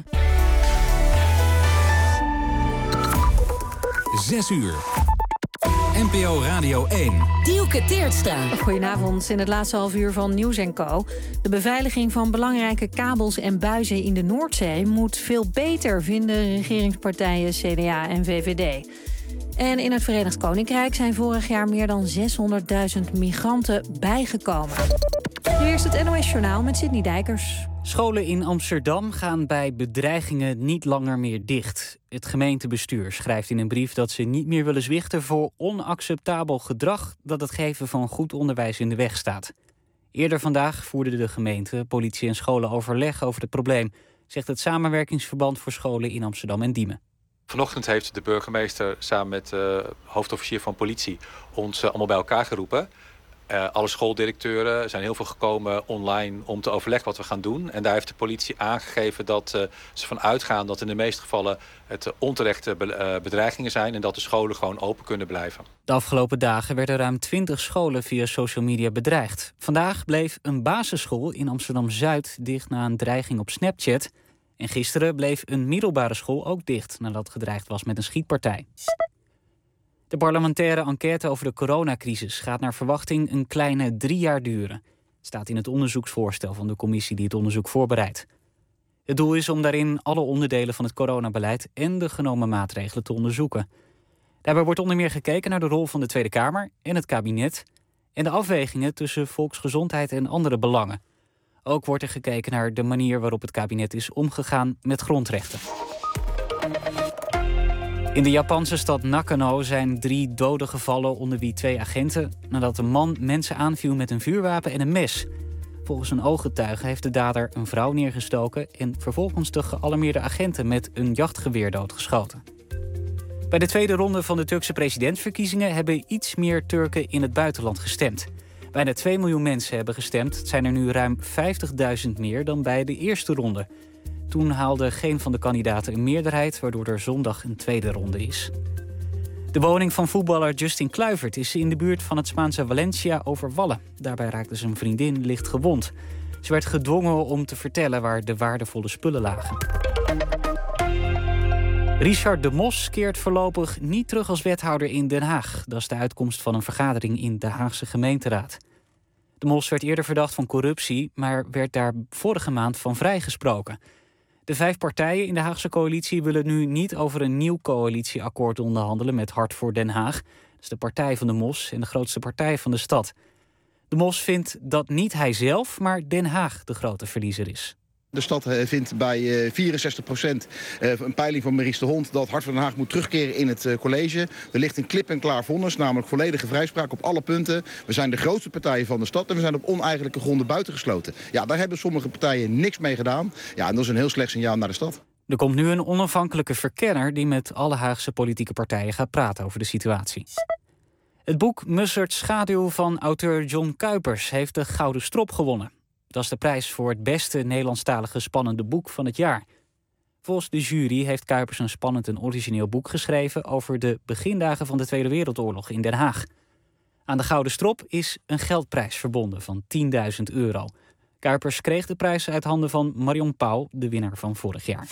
Zes uur. N P O Radio één. Dielke Teertstra. Goedenavond, in het laatste half uur van Nieuws en Co. De beveiliging van belangrijke kabels en buizen in de Noordzee moet veel beter, vinden regeringspartijen C D A en V V D. En in het Verenigd Koninkrijk zijn vorig jaar meer dan zeshonderdduizend migranten bijgekomen. Nu eerst het N O S-journaal met Sidney Dijkers. Scholen in Amsterdam gaan bij bedreigingen niet langer meer dicht. Het gemeentebestuur schrijft in een brief dat ze niet meer willen zwichten voor onacceptabel gedrag dat het geven van goed onderwijs in de weg staat. Eerder vandaag voerden de gemeente, politie en scholen overleg over het probleem, zegt het samenwerkingsverband voor scholen in Amsterdam en Diemen. Vanochtend heeft de burgemeester samen met de hoofdofficier van politie ons allemaal bij elkaar geroepen. Uh, alle schooldirecteuren zijn heel veel gekomen online om te overleggen wat we gaan doen. En daar heeft de politie aangegeven dat uh, ze van uitgaan dat in de meeste gevallen het uh, onterechte be- uh, bedreigingen zijn en dat de scholen gewoon open kunnen blijven. De afgelopen dagen werden ruim twintig scholen via social media bedreigd. Vandaag bleef een basisschool in Amsterdam-Zuid dicht na een dreiging op Snapchat. En gisteren bleef een middelbare school ook dicht nadat gedreigd was met een schietpartij. De parlementaire enquête over de coronacrisis gaat naar verwachting een kleine drie jaar duren. Het staat in het onderzoeksvoorstel van de commissie die het onderzoek voorbereidt. Het doel is om daarin alle onderdelen van het coronabeleid en de genomen maatregelen te onderzoeken. Daarbij wordt onder meer gekeken naar de rol van de Tweede Kamer en het kabinet en de afwegingen tussen volksgezondheid en andere belangen. Ook wordt er gekeken naar de manier waarop het kabinet is omgegaan met grondrechten. In de Japanse stad Nakano zijn drie doden gevallen, onder wie twee agenten, nadat een man mensen aanviel met een vuurwapen en een mes. Volgens een ooggetuige heeft de dader een vrouw neergestoken en vervolgens de gealarmeerde agenten met een jachtgeweer doodgeschoten. Bij de tweede ronde van de Turkse presidentsverkiezingen hebben iets meer Turken in het buitenland gestemd. Bijna twee miljoen mensen hebben gestemd. Het zijn er nu ruim vijftigduizend meer dan bij de eerste ronde. Toen haalde geen van de kandidaten een meerderheid, waardoor er zondag een tweede ronde is. De woning van voetballer Justin Kluivert is in de buurt van het Spaanse Valencia overvallen. Daarbij raakte zijn vriendin licht gewond. Ze werd gedwongen om te vertellen waar de waardevolle spullen lagen. Richard de Mos keert voorlopig niet terug als wethouder in Den Haag. Dat is de uitkomst van een vergadering in de Haagse gemeenteraad. De Mos werd eerder verdacht van corruptie, maar werd daar vorige maand van vrijgesproken. De vijf partijen in de Haagse coalitie willen nu niet over een nieuw coalitieakkoord onderhandelen met Hart voor Den Haag. Dat is de partij van de Mos en de grootste partij van de stad. De Mos vindt dat niet hij zelf, maar Den Haag de grote verliezer is. De stad vindt bij vierenzestig procent een peiling van Maurice de Hond dat Hart van Den Haag moet terugkeren in het college. Er ligt een klip en klaar vonnis, namelijk volledige vrijspraak op alle punten. We zijn de grootste partijen van de stad en we zijn op oneigenlijke gronden buitengesloten. Ja, daar hebben sommige partijen niks mee gedaan. Ja, en dat is een heel slecht signaal naar de stad. Er komt nu een onafhankelijke verkenner die met alle Haagse politieke partijen gaat praten over de situatie. Het boek Mussert's Schaduw van auteur John Kuipers heeft de Gouden Strop gewonnen. Dat is de prijs voor het beste Nederlandstalige spannende boek van het jaar. Volgens de jury heeft Kuipers een spannend en origineel boek geschreven over de begindagen van de Tweede Wereldoorlog in Den Haag. Aan de Gouden Strop is een geldprijs verbonden van tienduizend euro. Kuipers kreeg de prijs uit handen van Marion Pauw, de winnaar van vorig jaar.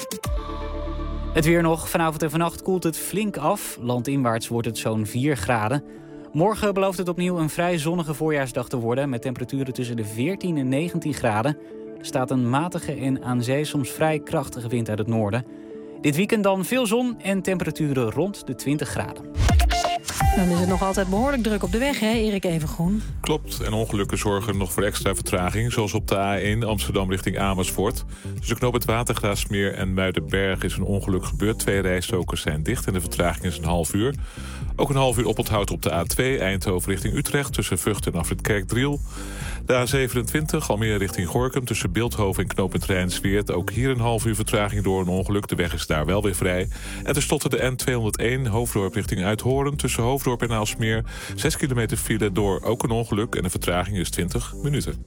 Het weer nog. Vanavond en vannacht koelt het flink af. Landinwaarts wordt het zo'n vier graden. Morgen belooft het opnieuw een vrij zonnige voorjaarsdag te worden... met temperaturen tussen de veertien en negentien graden. Er staat een matige en aan zee soms vrij krachtige wind uit het noorden. Dit weekend dan veel zon en temperaturen rond de twintig graden. Dan is het nog altijd behoorlijk druk op de weg, hè, Erik Evengroen? Klopt, en ongelukken zorgen nog voor extra vertraging... zoals op de A één Amsterdam richting Amersfoort. Tussen knoop het Watergraafsmeer en Muidenberg is een ongeluk gebeurd. Twee rijstokers zijn dicht en de vertraging is een half uur. Ook een half uur oponthoud op de A twee Eindhoven richting Utrecht... tussen Vught en Afrit Kerkdriel. De A zevenentwintig Almere richting Gorinchem tussen Beeldhoven en knooppunt Rijnsweert. Ook hier een half uur vertraging door een ongeluk. De weg is daar wel weer vrij. En tenslotte de N tweehonderdéén Hoofddorp richting Uithoorn tussen Hoofddorp en Aalsmeer. Zes kilometer file door ook een ongeluk en de vertraging is twintig minuten.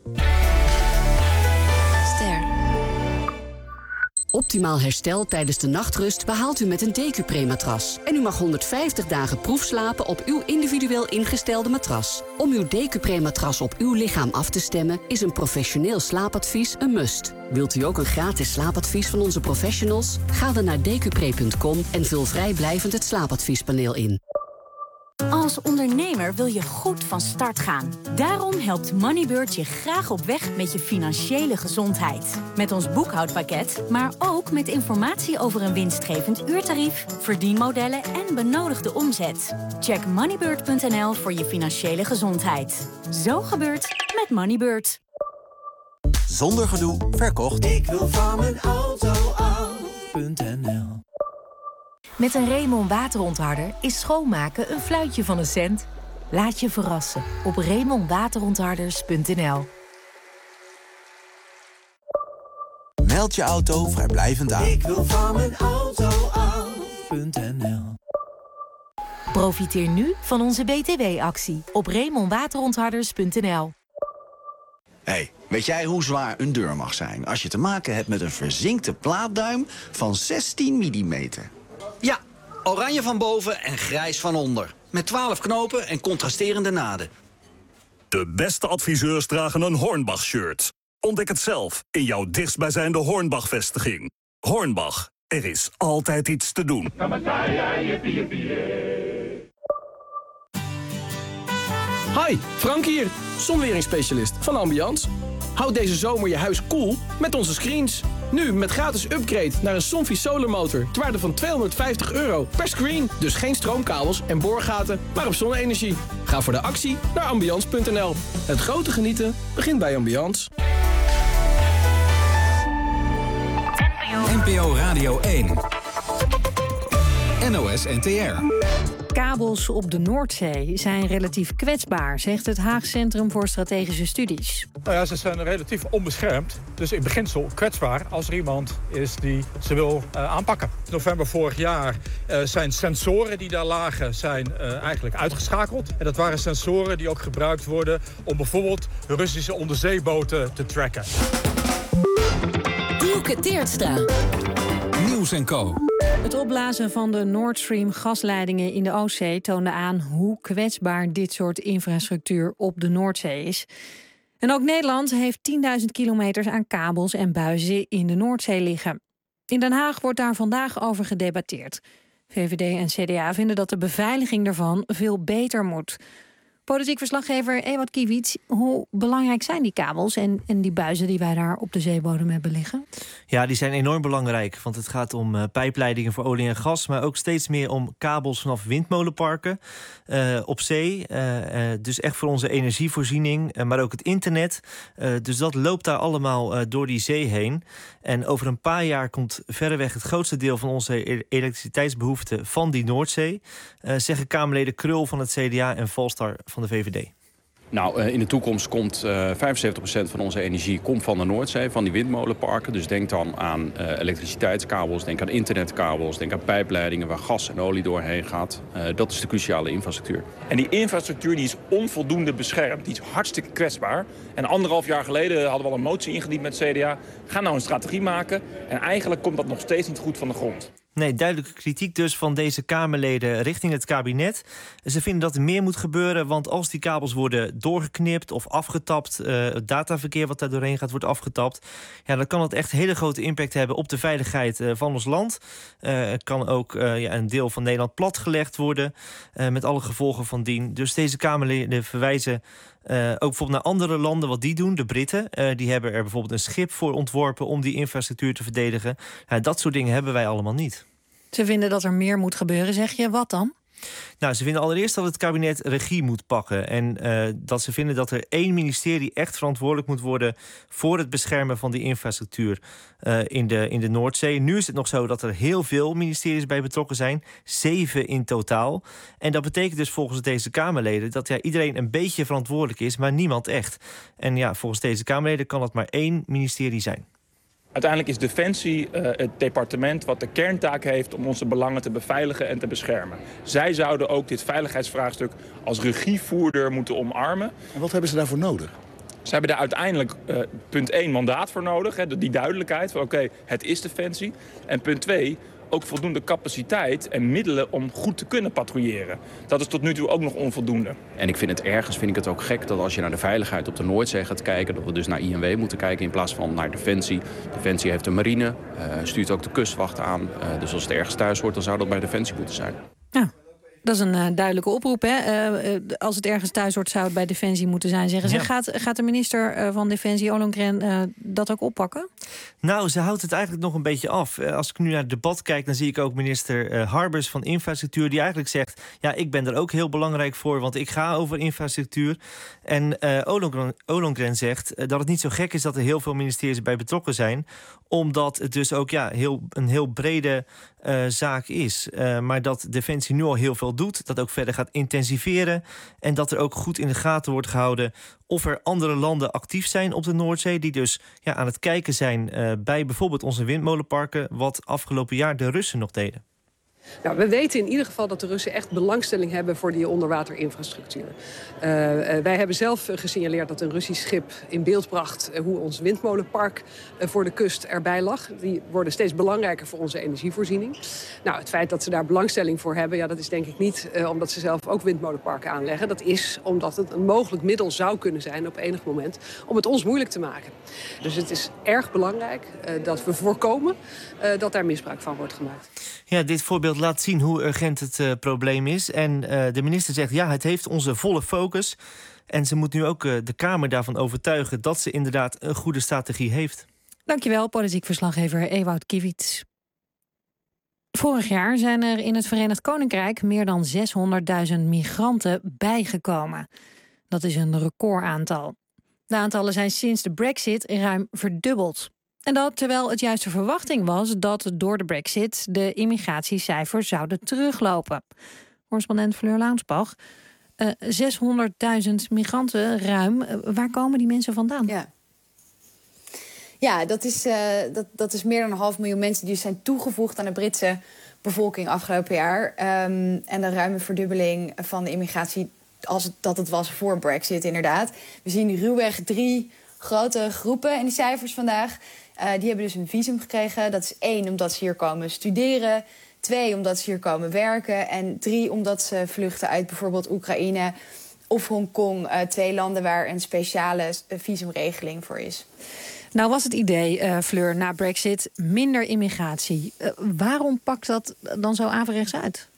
Ster. Optimaal herstel tijdens de nachtrust behaalt u met een Decupre-matras. En u mag honderdvijftig dagen proefslapen op uw individueel ingestelde matras. Om uw Decupre-matras op uw lichaam af te stemmen... is een professioneel slaapadvies een must. Wilt u ook een gratis slaapadvies van onze professionals? Ga dan naar decupre punt com en vul vrijblijvend het slaapadviespaneel in. Als ondernemer wil je goed van start gaan. Daarom helpt Moneybird je graag op weg met je financiële gezondheid. Met ons boekhoudpakket, maar ook met informatie over een winstgevend uurtarief, verdienmodellen en benodigde omzet. Check moneybird punt n l voor je financiële gezondheid. Zo gebeurt met Moneybird. Zonder gedoe, verkocht. Ik wil van mijn auto af.nl. Met een Raymond waterontharder is schoonmaken een fluitje van een cent. Laat je verrassen op raymond waterontharders punt n l. Meld je auto vrijblijvend aan. Ik wil van mijn auto af.nl. Profiteer nu van onze B T W-actie op raymond waterontharders punt n l. Hey, weet jij hoe zwaar een deur mag zijn als je te maken hebt met een verzinkte plaatduim van zestien millimeter? Ja, oranje van boven en grijs van onder. Met twaalf knopen en contrasterende naden. De beste adviseurs dragen een Hornbach-shirt. Ontdek het zelf in jouw dichtstbijzijnde Hornbach-vestiging. Hornbach, er is altijd iets te doen. Hi, Frank hier, zonweringsspecialist van Ambiance. Houd deze zomer je huis koel cool met onze screens. Nu met gratis upgrade naar een Somfy Solar motor ter waarde van tweehonderdvijftig euro per screen. Dus geen stroomkabels en boorgaten, maar op zonne-energie. Ga voor de actie naar ambiance punt n l. Het grote genieten begint bij Ambiance. N P O Radio één. N O S N T R. Kabels op de Noordzee zijn relatief kwetsbaar, zegt het Haag Centrum voor Strategische Studies. Nou ja, ze zijn relatief onbeschermd. Dus in beginsel kwetsbaar als er iemand is die ze wil uh, aanpakken. In november vorig jaar uh, zijn sensoren die daar lagen zijn uh, eigenlijk uitgeschakeld. En dat waren sensoren die ook gebruikt worden om bijvoorbeeld Russische onderzeeboten te tracken. Dielke Teertstra. Nieuws en Co. Het opblazen van de Nord Stream gasleidingen in de Oostzee toonde aan hoe kwetsbaar dit soort infrastructuur op de Noordzee is. En ook Nederland heeft tienduizend kilometers aan kabels en buizen in de Noordzee liggen. In Den Haag wordt daar vandaag over gedebatteerd. V V D en C D A vinden dat de beveiliging daarvan veel beter moet. Politiek verslaggever Ewout Kiewicz, hoe belangrijk zijn die kabels en, en die buizen die wij daar op de zeebodem hebben liggen? Ja, die zijn enorm belangrijk, want het gaat om uh, pijpleidingen voor olie en gas, maar ook steeds meer om kabels vanaf windmolenparken uh, op zee. Uh, uh, dus echt voor onze energievoorziening, uh, maar ook het internet. Uh, dus dat loopt daar allemaal uh, door die zee heen. En over een paar jaar komt verreweg het grootste deel van onze elektriciteitsbehoefte van die Noordzee, uh, zeggen Kamerleden Krul van het C D A en Valstar van de V V D. Nou, in de toekomst komt uh, vijfenzeventig procent van onze energie komt van de Noordzee, van die windmolenparken. Dus denk dan aan uh, elektriciteitskabels, denk aan internetkabels, denk aan pijpleidingen waar gas en olie doorheen gaat. Uh, dat is de cruciale infrastructuur. En die infrastructuur die is onvoldoende beschermd, die is hartstikke kwetsbaar. En anderhalf jaar geleden hadden we al een motie ingediend met het C D A. Ga nou een strategie maken. En eigenlijk komt dat nog steeds niet goed van de grond. Nee, duidelijke kritiek dus van deze Kamerleden richting het kabinet. Ze vinden dat er meer moet gebeuren, want als die kabels worden doorgeknipt of afgetapt, uh, het dataverkeer wat daar doorheen gaat wordt afgetapt, ja, dan kan het echt hele grote impact hebben op de veiligheid uh, van ons land. Uh, het kan ook uh, ja, een deel van Nederland platgelegd worden, uh, met alle gevolgen van dien. Dus deze Kamerleden verwijzen Uh, ook bijvoorbeeld naar andere landen wat die doen. De Britten, uh, die hebben er bijvoorbeeld een schip voor ontworpen om die infrastructuur te verdedigen. Uh, dat soort dingen hebben wij allemaal niet. Ze vinden dat er meer moet gebeuren, zeg je. Wat dan? Nou, ze vinden allereerst dat het kabinet regie moet pakken. En uh, dat ze vinden dat er één ministerie echt verantwoordelijk moet worden voor het beschermen van die infrastructuur uh, in, de, in de Noordzee. Nu is het nog zo dat er heel veel ministeries bij betrokken zijn. Zeven in totaal. En dat betekent dus volgens deze Kamerleden dat ja, iedereen een beetje verantwoordelijk is, maar niemand echt. En ja, volgens deze Kamerleden kan het maar één ministerie zijn. Uiteindelijk is Defensie uh, het departement wat de kerntaak heeft om onze belangen te beveiligen en te beschermen. Zij zouden ook dit veiligheidsvraagstuk als regievoerder moeten omarmen. En wat hebben ze daarvoor nodig? Ze hebben daar uiteindelijk uh, punt één mandaat voor nodig. Hè, die duidelijkheid van oké, okay, het is Defensie. En punt twee, ook voldoende capaciteit en middelen om goed te kunnen patrouilleren. Dat is tot nu toe ook nog onvoldoende. En ik vind het ergens vind ik het ook gek dat als je naar de veiligheid op de Noordzee gaat kijken, dat we dus naar I N W moeten kijken in plaats van naar Defensie. Defensie heeft een marine, uh, stuurt ook de kustwacht aan. Uh, dus als het ergens thuis hoort, dan zou dat bij Defensie moeten zijn. Ja. Dat is een uh, duidelijke oproep. Hè? Uh, uh, als het ergens thuis hoort, zou het bij Defensie moeten zijn, zeggen ze. Ja. Gaat, gaat de minister uh, van Defensie, Ollongren, uh, dat ook oppakken? Nou, ze houdt het eigenlijk nog een beetje af. Uh, als ik nu naar het debat kijk, dan zie ik ook minister uh, Harbers van Infrastructuur, die eigenlijk zegt, ja, ik ben er ook heel belangrijk voor, want ik ga over infrastructuur. En uh, Ollongren, Ollongren zegt uh, dat het niet zo gek is dat er heel veel ministeries bij betrokken zijn, omdat het dus ook ja, heel, een heel brede uh, zaak is. Uh, maar dat Defensie nu al heel veel doet, dat ook verder gaat intensiveren en dat er ook goed in de gaten wordt gehouden of er andere landen actief zijn op de Noordzee die dus ja, aan het kijken zijn uh, bij bijvoorbeeld onze windmolenparken, wat afgelopen jaar de Russen nog deden. Nou, we weten in ieder geval dat de Russen echt belangstelling hebben voor die onderwaterinfrastructuur. Uh, uh, wij hebben zelf uh, gesignaleerd dat een Russisch schip in beeld bracht uh, hoe ons windmolenpark uh, voor de kust erbij lag. Die worden steeds belangrijker voor onze energievoorziening. Nou, het feit dat ze daar belangstelling voor hebben, ja, dat is denk ik niet uh, omdat ze zelf ook windmolenparken aanleggen. Dat is omdat het een mogelijk middel zou kunnen zijn op enig moment om het ons moeilijk te maken. Dus het is erg belangrijk uh, dat we voorkomen uh, dat daar misbruik van wordt gemaakt. Ja, dit voorbeeld laat zien hoe urgent het uh, probleem is. En uh, de minister zegt, ja, het heeft onze volle focus. En ze moet nu ook uh, de Kamer daarvan overtuigen dat ze inderdaad een goede strategie heeft. Dankjewel, politiek verslaggever Ewout Kiewit. Vorig jaar zijn er in het Verenigd Koninkrijk meer dan zeshonderdduizend migranten bijgekomen. Dat is een recordaantal. De aantallen zijn sinds de Brexit ruim verdubbeld. En dat terwijl het juist de verwachting was dat door de Brexit de immigratiecijfers zouden teruglopen. Correspondent Fleur Launsbach, uh, zeshonderdduizend migranten ruim. Uh, waar komen die mensen vandaan? Ja. Ja, dat is, uh, dat, dat is meer dan een half miljoen mensen die zijn toegevoegd aan de Britse bevolking afgelopen jaar. Um, en een ruime verdubbeling van de immigratie als het, dat het was voor Brexit inderdaad. We zien ruwweg drie grote groepen in die cijfers vandaag. Uh, die hebben dus een visum gekregen. Dat is één, omdat ze hier komen studeren. Twee, omdat ze hier komen werken. En drie, omdat ze vluchten uit bijvoorbeeld Oekraïne of Hongkong. Uh, twee landen waar een speciale visumregeling voor is. Nou was het idee, uh, Fleur, na Brexit minder immigratie. Uh, waarom pakt dat dan zo averechts uit?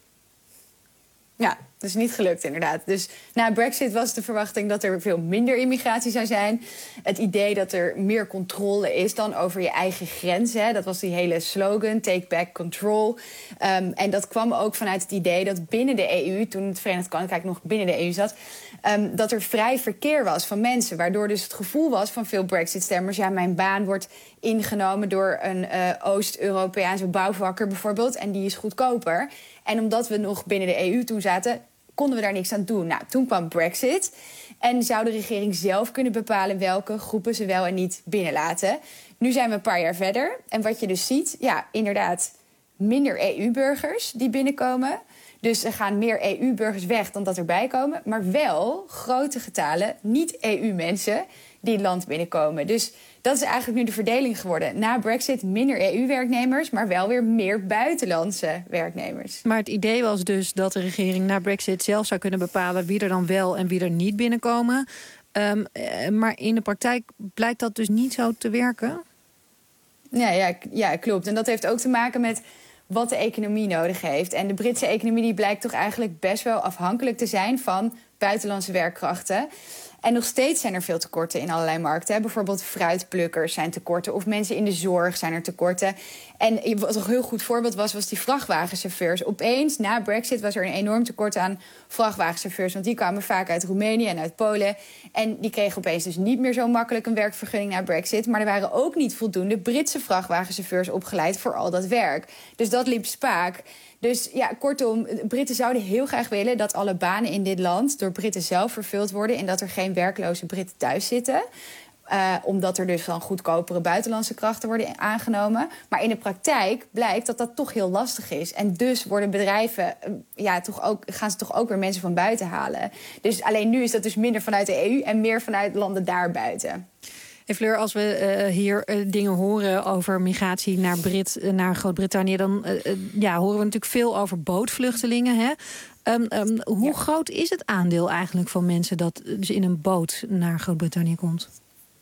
Ja, dat is niet gelukt inderdaad. Dus na Brexit was de verwachting dat er veel minder immigratie zou zijn. Het idee dat er meer controle is dan over je eigen grenzen. Hè. Dat was die hele slogan, take back control. Um, en dat kwam ook vanuit het idee dat binnen de E U, toen het Verenigd Koninkrijk nog binnen de E U zat, um, dat er vrij verkeer was van mensen. Waardoor dus het gevoel was van veel Brexit-stemmers, ja, mijn baan wordt ingenomen door een uh, Oost-Europeaanse bouwvakker bijvoorbeeld. En die is goedkoper. En omdat we nog binnen de E U toen zaten, konden we daar niks aan doen. Nou, toen kwam Brexit en zou de regering zelf kunnen bepalen welke groepen ze wel en niet binnenlaten. Nu zijn we een paar jaar verder. En wat je dus ziet, ja, inderdaad, minder E U-burgers die binnenkomen. Dus er gaan meer E U-burgers weg dan dat erbij komen. Maar wel grote getalen niet-E U-mensen die het land binnenkomen. Dus dat is eigenlijk nu de verdeling geworden. Na Brexit minder E U-werknemers, maar wel weer meer buitenlandse werknemers. Maar het idee was dus dat de regering na Brexit zelf zou kunnen bepalen wie er dan wel en wie er niet binnenkomen. Um, maar in de praktijk blijkt dat dus niet zo te werken? Ja, ja, ja, klopt. En dat heeft ook te maken met wat de economie nodig heeft. En de Britse economie die blijkt toch eigenlijk best wel afhankelijk te zijn van buitenlandse werkkrachten. En nog steeds zijn er veel tekorten in allerlei markten. Hè. Bijvoorbeeld fruitplukkers zijn tekorten of mensen in de zorg zijn er tekorten. En wat een heel goed voorbeeld was, was die vrachtwagenchauffeurs. Opeens, na Brexit, was er een enorm tekort aan vrachtwagenchauffeurs. Want die kwamen vaak uit Roemenië en uit Polen. En die kregen opeens dus niet meer zo makkelijk een werkvergunning na Brexit. Maar er waren ook niet voldoende Britse vrachtwagenchauffeurs opgeleid voor al dat werk. Dus dat liep spaak. Dus ja, kortom, Britten zouden heel graag willen dat alle banen in dit land door Britten zelf vervuld worden en dat er geen werkloze Britten thuis zitten. Uh, omdat er dus dan goedkopere buitenlandse krachten worden aangenomen. Maar in de praktijk blijkt dat dat toch heel lastig is. En dus worden bedrijven, uh, ja, toch ook, gaan ze toch ook weer mensen van buiten halen. Dus alleen nu is dat dus minder vanuit de E U en meer vanuit landen daarbuiten. Hey Fleur, als we uh, hier uh, dingen horen over migratie naar, Brit, uh, naar Groot-Brittannië, dan uh, uh, ja, horen we natuurlijk veel over bootvluchtelingen. Hè? Um, um, hoe ja. groot is het aandeel eigenlijk van mensen dat dus in een boot naar Groot-Brittannië komt?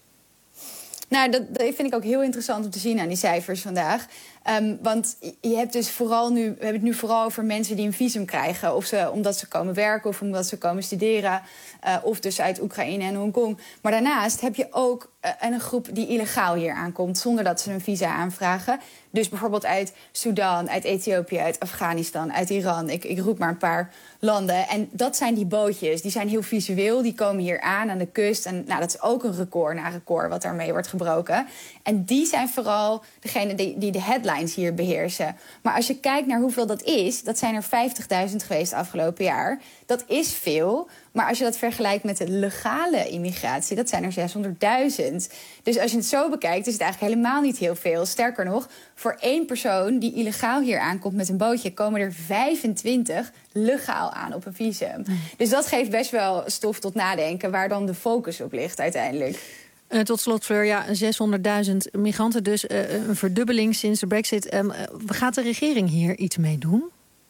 Nou, dat, dat vind ik ook heel interessant om te zien aan die cijfers vandaag. Um, want je hebt dus vooral nu, we hebben het nu vooral over mensen die een visum krijgen. Of ze, omdat ze komen werken of omdat ze komen studeren. Uh, of dus uit Oekraïne en Hongkong. Maar daarnaast heb je ook uh, een groep die illegaal hier aankomt zonder dat ze een visa aanvragen. Dus bijvoorbeeld uit Sudan, uit Ethiopië, uit Afghanistan, uit Iran. Ik, ik roep maar een paar landen. En dat zijn die bootjes. Die zijn heel visueel. Die komen hier aan aan de kust. En nou, dat is ook een record na record wat daarmee wordt gebroken. En die zijn vooral degene die, die de headlines hier beheersen. Maar als je kijkt naar hoeveel dat is, dat zijn er vijftigduizend geweest afgelopen jaar. Dat is veel. Maar als je dat vergelijkt met de legale immigratie, dat zijn er zeshonderdduizend. Dus als je het zo bekijkt, is het eigenlijk helemaal niet heel veel. Sterker nog, voor één persoon die illegaal hier aankomt met een bootje, komen er vijfentwintig legaal aan op een visum. Mm. Dus dat geeft best wel stof tot nadenken waar dan de focus op ligt uiteindelijk. Uh, tot slot, Fleur, ja, zeshonderdduizend migranten dus. Uh, een verdubbeling sinds de Brexit. Um, uh, gaat de regering hier iets mee doen?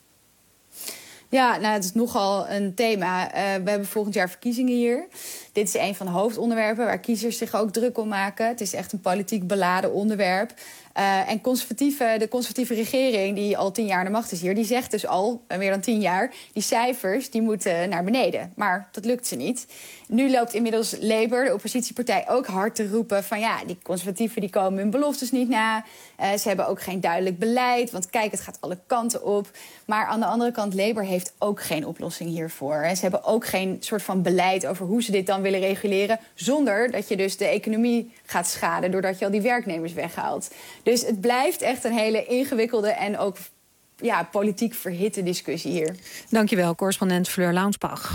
Ja, nou, het is nogal een thema. Uh, we hebben volgend jaar verkiezingen hier. Dit is een van de hoofdonderwerpen waar kiezers zich ook druk om maken. Het is echt een politiek beladen onderwerp. Uh, en conservatieve, de conservatieve regering, die al tien jaar aan de macht is hier, die zegt dus al, uh, meer dan tien jaar, die cijfers die moeten naar beneden. Maar dat lukt ze niet. Nu loopt inmiddels Labour, de oppositiepartij, ook hard te roepen van ja, die conservatieven die komen hun beloftes niet na. Uh, ze hebben ook geen duidelijk beleid, want kijk, het gaat alle kanten op. Maar aan de andere kant, Labour heeft ook geen oplossing hiervoor. En ze hebben ook geen soort van beleid over hoe ze dit dan willen reguleren, zonder dat je dus de economie gaat schaden doordat je al die werknemers weghaalt. Dus het blijft echt een hele ingewikkelde en ook ja, politiek verhitte discussie hier. Dankjewel, correspondent Fleur Launsbach.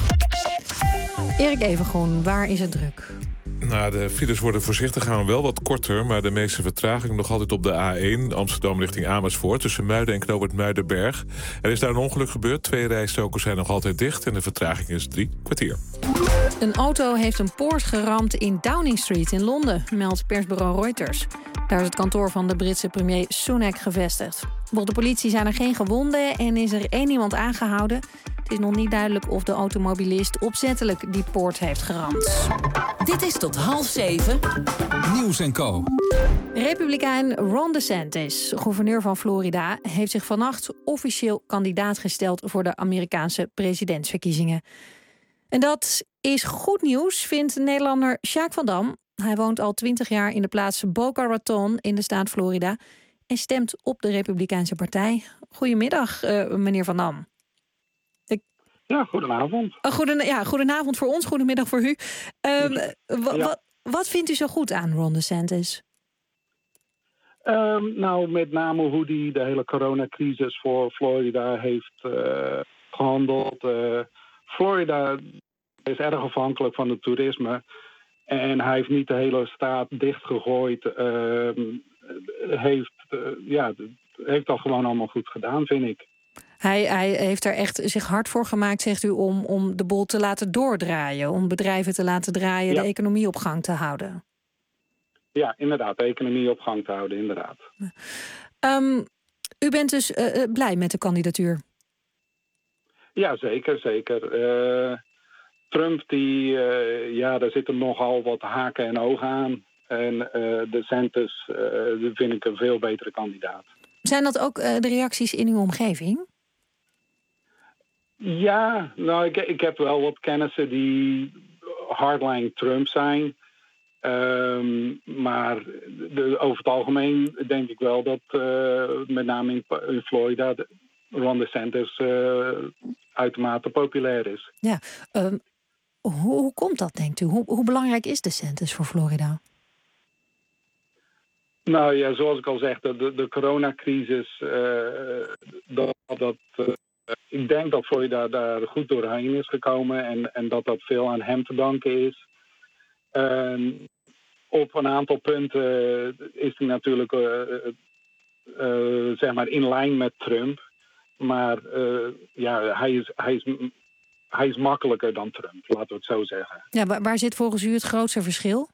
Erik Evengroen, waar is het druk? Nou, de files worden voorzichtig gaan wel wat korter, maar de meeste vertraging nog altijd op de A één Amsterdam richting Amersfoort tussen Muiden en knooppunt Muidenberg. Er is daar een ongeluk gebeurd. Twee rijstroken zijn nog altijd dicht en de vertraging is drie kwartier. Een auto heeft een Porsche geramd in Downing Street in Londen, meldt persbureau Reuters. Daar is het kantoor van de Britse premier Sunak gevestigd. Volgens de politie zijn er geen gewonden en is er één iemand aangehouden. Het is nog niet duidelijk of de automobilist opzettelijk die Porsche heeft geramd. Dit is tot half zeven. Nieuws en Co. Republikein Ron DeSantis, gouverneur van Florida, heeft zich vannacht officieel kandidaat gesteld voor de Amerikaanse presidentsverkiezingen. En dat is goed nieuws, vindt Nederlander Sjaak van Dam. Hij woont al twintig jaar in de plaats Boca Raton in de staat Florida en stemt op de Republikeinse partij. Goedemiddag, uh, meneer Van Dam. Ik... Ja, goedenavond. Uh, goeden... Ja, goedenavond voor ons, goedemiddag voor u. Um, ja. w- wat vindt u zo goed aan Ron DeSantis? Um, nou, met name hoe hij de hele coronacrisis voor Florida heeft uh, gehandeld. Uh, Florida is erg afhankelijk van het toerisme. En hij heeft niet de hele staat dichtgegooid. Uh, heeft, uh, ja, heeft dat gewoon allemaal goed gedaan, vind ik. Hij, hij heeft er echt zich hard voor gemaakt, zegt u, om, om de boel te laten doordraaien. Om bedrijven te laten draaien, ja. De economie op gang te houden. ja, inderdaad, de economie op gang te houden, inderdaad. Um, u bent dus uh, blij met de kandidatuur? Ja, zeker, zeker. Uh, Trump, die, uh, ja, daar zitten nogal wat haken en ogen aan. En uh, DeSantis uh, vind ik een veel betere kandidaat. Zijn dat ook uh, de reacties in uw omgeving? Ja, nou, ik, ik heb wel wat kennissen die hardline Trump zijn. Um, maar de, over het algemeen denk ik wel dat uh, met name in, in Florida Ron DeSantis uh, uitermate populair is. Ja, um, hoe, hoe komt dat, denkt u? Hoe, hoe belangrijk is DeSantis voor Florida? Nou ja, zoals ik al zeg, de, de coronacrisis, uh, dat, dat, uh, ik denk dat Florida daar goed doorheen is gekomen en, en dat dat veel aan hem te danken is. Uh, op een aantal punten is hij natuurlijk uh, uh, zeg maar in lijn met Trump. Maar uh, ja, hij is, hij, is, hij is makkelijker dan Trump, laten we het zo zeggen. Ja, waar, waar zit volgens u het grootste verschil?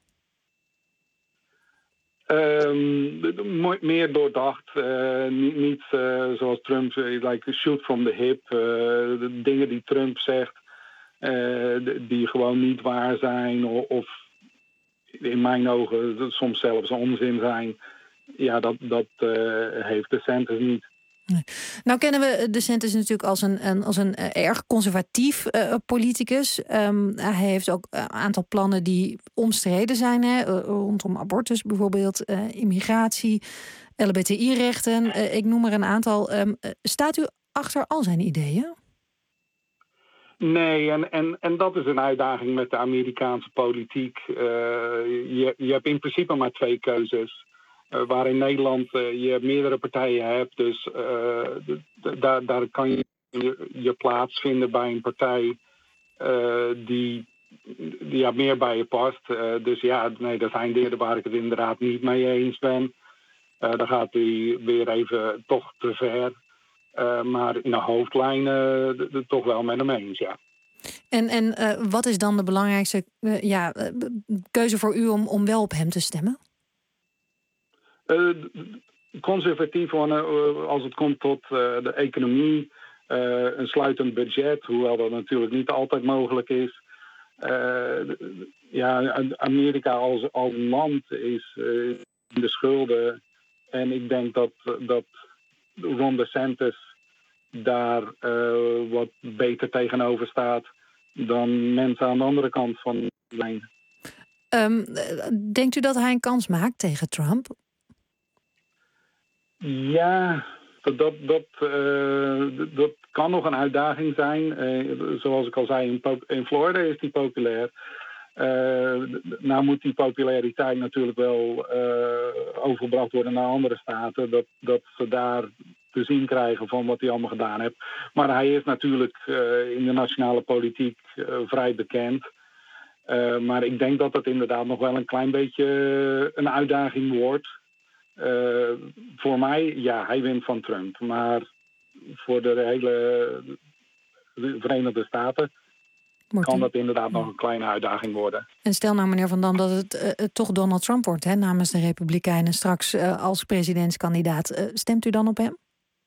Um, meer doordacht. Uh, niet niet uh, zoals Trump, like shoot from the hip. Uh, de dingen die Trump zegt, uh, die gewoon niet waar zijn. Of, of in mijn ogen soms zelfs onzin zijn. Ja, dat, dat uh, heeft DeSantis niet. Nee. Nou kennen we DeSantis natuurlijk als een, een, als een uh, erg conservatief uh, politicus. Um, hij heeft ook een aantal plannen die omstreden zijn. Hè? Uh, rondom abortus bijvoorbeeld, uh, immigratie, L G B T I-rechten. Uh, ik noem er een aantal. Um, uh, staat u achter al zijn ideeën? Nee, en, en, en dat is een uitdaging met de Amerikaanse politiek. Uh, je, je hebt in principe maar twee keuzes. Uh, waar in Nederland uh, je meerdere partijen hebt. Dus uh, d- d- daar, daar kan je je plaats vinden bij een partij uh, die, die ja, meer bij je past. Uh, dus ja, nee, er zijn dingen waar ik het inderdaad niet mee eens ben. Uh, dan gaat hij weer even toch te ver. Uh, maar in de hoofdlijnen uh, d- d- toch wel met hem eens, ja. En, en uh, wat is dan de belangrijkste uh, ja, uh, keuze voor u om, om wel op hem te stemmen? Uh, conservatief uh, als het komt tot uh, de economie, uh, een sluitend budget, hoewel dat natuurlijk niet altijd mogelijk is. Uh, ja, Amerika als, als land is uh, in de schulden. En ik denk dat, dat Ron DeSantis daar uh, wat beter tegenover staat dan mensen aan de andere kant van de lijn. Um, denkt u dat hij een kans maakt tegen Trump? Ja, dat, dat, uh, dat kan nog een uitdaging zijn. Uh, zoals ik al zei, in, po- in Florida is die populair. Uh, nou moet die populariteit natuurlijk wel uh, overgebracht worden naar andere staten. Dat, dat ze daar te zien krijgen van wat hij allemaal gedaan heeft. Maar hij is natuurlijk uh, in de nationale politiek uh, vrij bekend. Uh, maar ik denk dat het inderdaad nog wel een klein beetje een uitdaging wordt. Uh, voor mij, ja, hij wint van Trump. Maar voor de hele de Verenigde Staten wordt kan u... dat inderdaad nog een kleine uitdaging worden. En stel nou, meneer Van Dam, dat het uh, toch Donald Trump wordt, hè, namens de Republikeinen straks uh, als presidentskandidaat. Uh, stemt u dan op hem?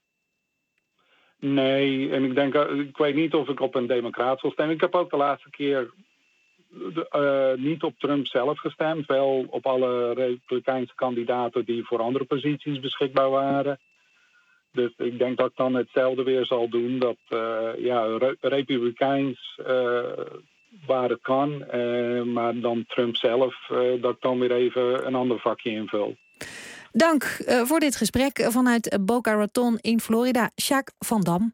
Nee, en ik denk, uh, ik weet niet of ik op een democraat zal stemmen. Ik heb ook de laatste keer Uh, niet op Trump zelf gestemd. Wel op alle Republikeinse kandidaten die voor andere posities beschikbaar waren. Dus ik denk dat ik dan hetzelfde weer zal doen. Dat uh, ja, re- Republikeins uh, waar het kan. Uh, maar dan Trump zelf, uh, dat ik dan weer even een ander vakje invul. Dank uh, voor dit gesprek vanuit Boca Raton in Florida. Sjaak van Dam.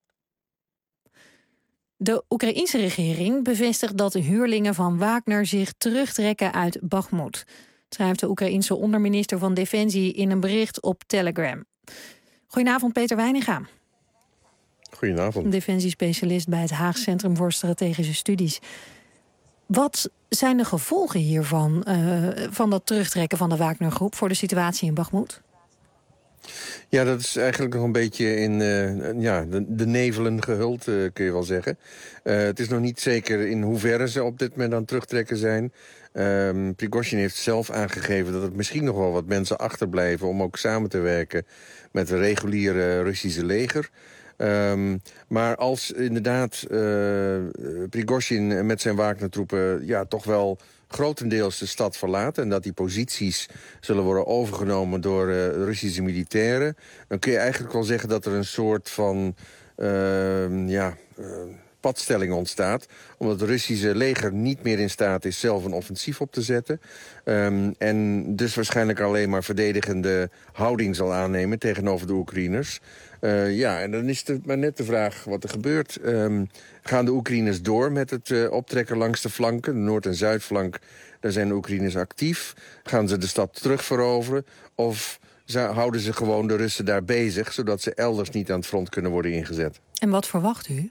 De Oekraïense regering bevestigt dat de huurlingen van Wagner zich terugtrekken uit Bakhmut. Schrijft de Oekraïense onderminister van Defensie in een bericht op Telegram. Goedenavond, Peter Weininga. Goedenavond. Defensiespecialist bij het Haag Centrum voor Strategische Studies. Wat zijn de gevolgen hiervan, uh, van dat terugtrekken van de Wagner-groep voor de situatie in Bakhmut? Ja, dat is eigenlijk nog een beetje in uh, ja, de, de nevelen gehuld, uh, kun je wel zeggen. Uh, het is nog niet zeker in hoeverre ze op dit moment aan het terugtrekken zijn. Um, Prigozhin heeft zelf aangegeven dat er misschien nog wel wat mensen achterblijven om ook samen te werken met het reguliere Russische leger. Um, maar als inderdaad uh, Prigozhin met zijn Wagner-troepen ja, toch wel grotendeels de stad verlaten en dat die posities zullen worden overgenomen door uh, Russische militairen, dan kun je eigenlijk wel zeggen dat er een soort van uh, ja, uh, padstelling ontstaat, omdat het Russische leger niet meer in staat is zelf een offensief op te zetten. Um, en dus waarschijnlijk alleen maar verdedigende houding zal aannemen tegenover de Oekraïners. Uh, ja, en dan is het maar net de vraag wat er gebeurt. Um, gaan de Oekraïners door met het uh, optrekken langs de flanken? De Noord- en Zuidflank, daar zijn de Oekraïners actief. Gaan ze de stad terugveroveren? Of houden ze gewoon de Russen daar bezig, zodat ze elders niet aan het front kunnen worden ingezet? En wat verwacht u?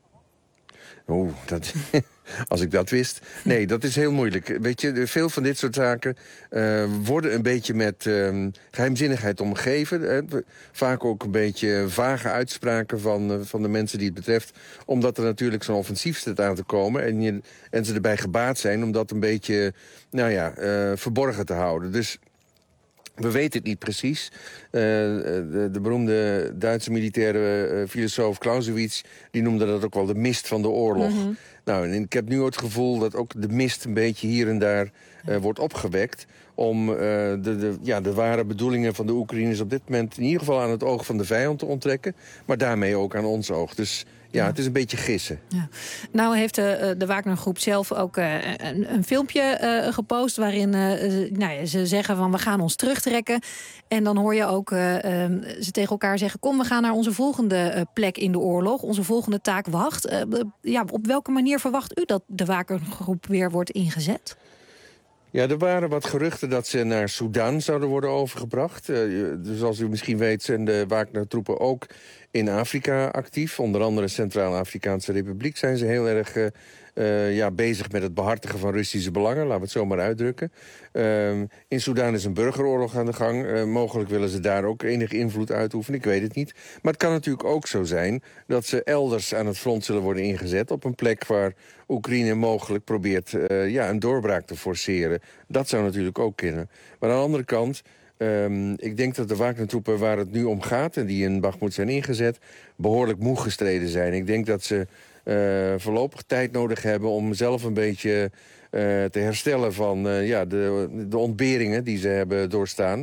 Oeh, dat, als ik dat wist. Nee, dat is heel moeilijk. Weet je, veel van dit soort zaken uh, worden een beetje met uh, geheimzinnigheid omgeven. Hè. Vaak ook een beetje vage uitspraken van, uh, van de mensen die het betreft. Omdat er natuurlijk zo'n offensief staat aan te komen. En, je, en ze erbij gebaat zijn om dat een beetje nou ja, uh, verborgen te houden. Dus we weten het niet precies. Uh, de, de beroemde Duitse militaire uh, filosoof Clausewitz die noemde dat ook wel de mist van de oorlog. Mm-hmm. Nou, en ik heb nu het gevoel dat ook de mist een beetje hier en daar uh, wordt opgewekt om uh, de, de, ja, de ware bedoelingen van de Oekraïners op dit moment in ieder geval aan het oog van de vijand te onttrekken, maar daarmee ook aan ons oog. Dus ja, ja, het is een beetje gissen. Ja. Nou heeft de, de Wagner-groep zelf ook uh, een, een filmpje uh, gepost waarin uh, nou ja, ze zeggen van we gaan ons terugtrekken. En dan hoor je ook uh, uh, ze tegen elkaar zeggen kom, we gaan naar onze volgende uh, plek in de oorlog. Onze volgende taak wacht. Uh, uh, ja, op welke manier verwacht u dat de Wagner-groep weer wordt ingezet? Ja, er waren wat geruchten dat ze naar Sudan zouden worden overgebracht. Uh, dus zoals u misschien weet zijn de Wagner-troepen ook in Afrika actief. Onder andere Centraal-Afrikaanse Republiek zijn ze heel erg uh, uh, ja, bezig met het behartigen van Russische belangen. Laten we het zo maar uitdrukken. Uh, in Sudan is een burgeroorlog aan de gang. Uh, mogelijk willen ze daar ook enige invloed uitoefenen. Ik weet het niet. Maar het kan natuurlijk ook zo zijn dat ze elders aan het front zullen worden ingezet op een plek waar Oekraïne mogelijk probeert uh, ja, een doorbraak te forceren. Dat zou natuurlijk ook kunnen. Maar aan de andere kant, Um, ik denk dat de Wagner-troepen waar het nu om gaat en die in Bakhmut zijn ingezet, behoorlijk moe gestreden zijn. Ik denk dat ze uh, voorlopig tijd nodig hebben om zelf een beetje uh, te herstellen van uh, ja, de, de ontberingen die ze hebben doorstaan.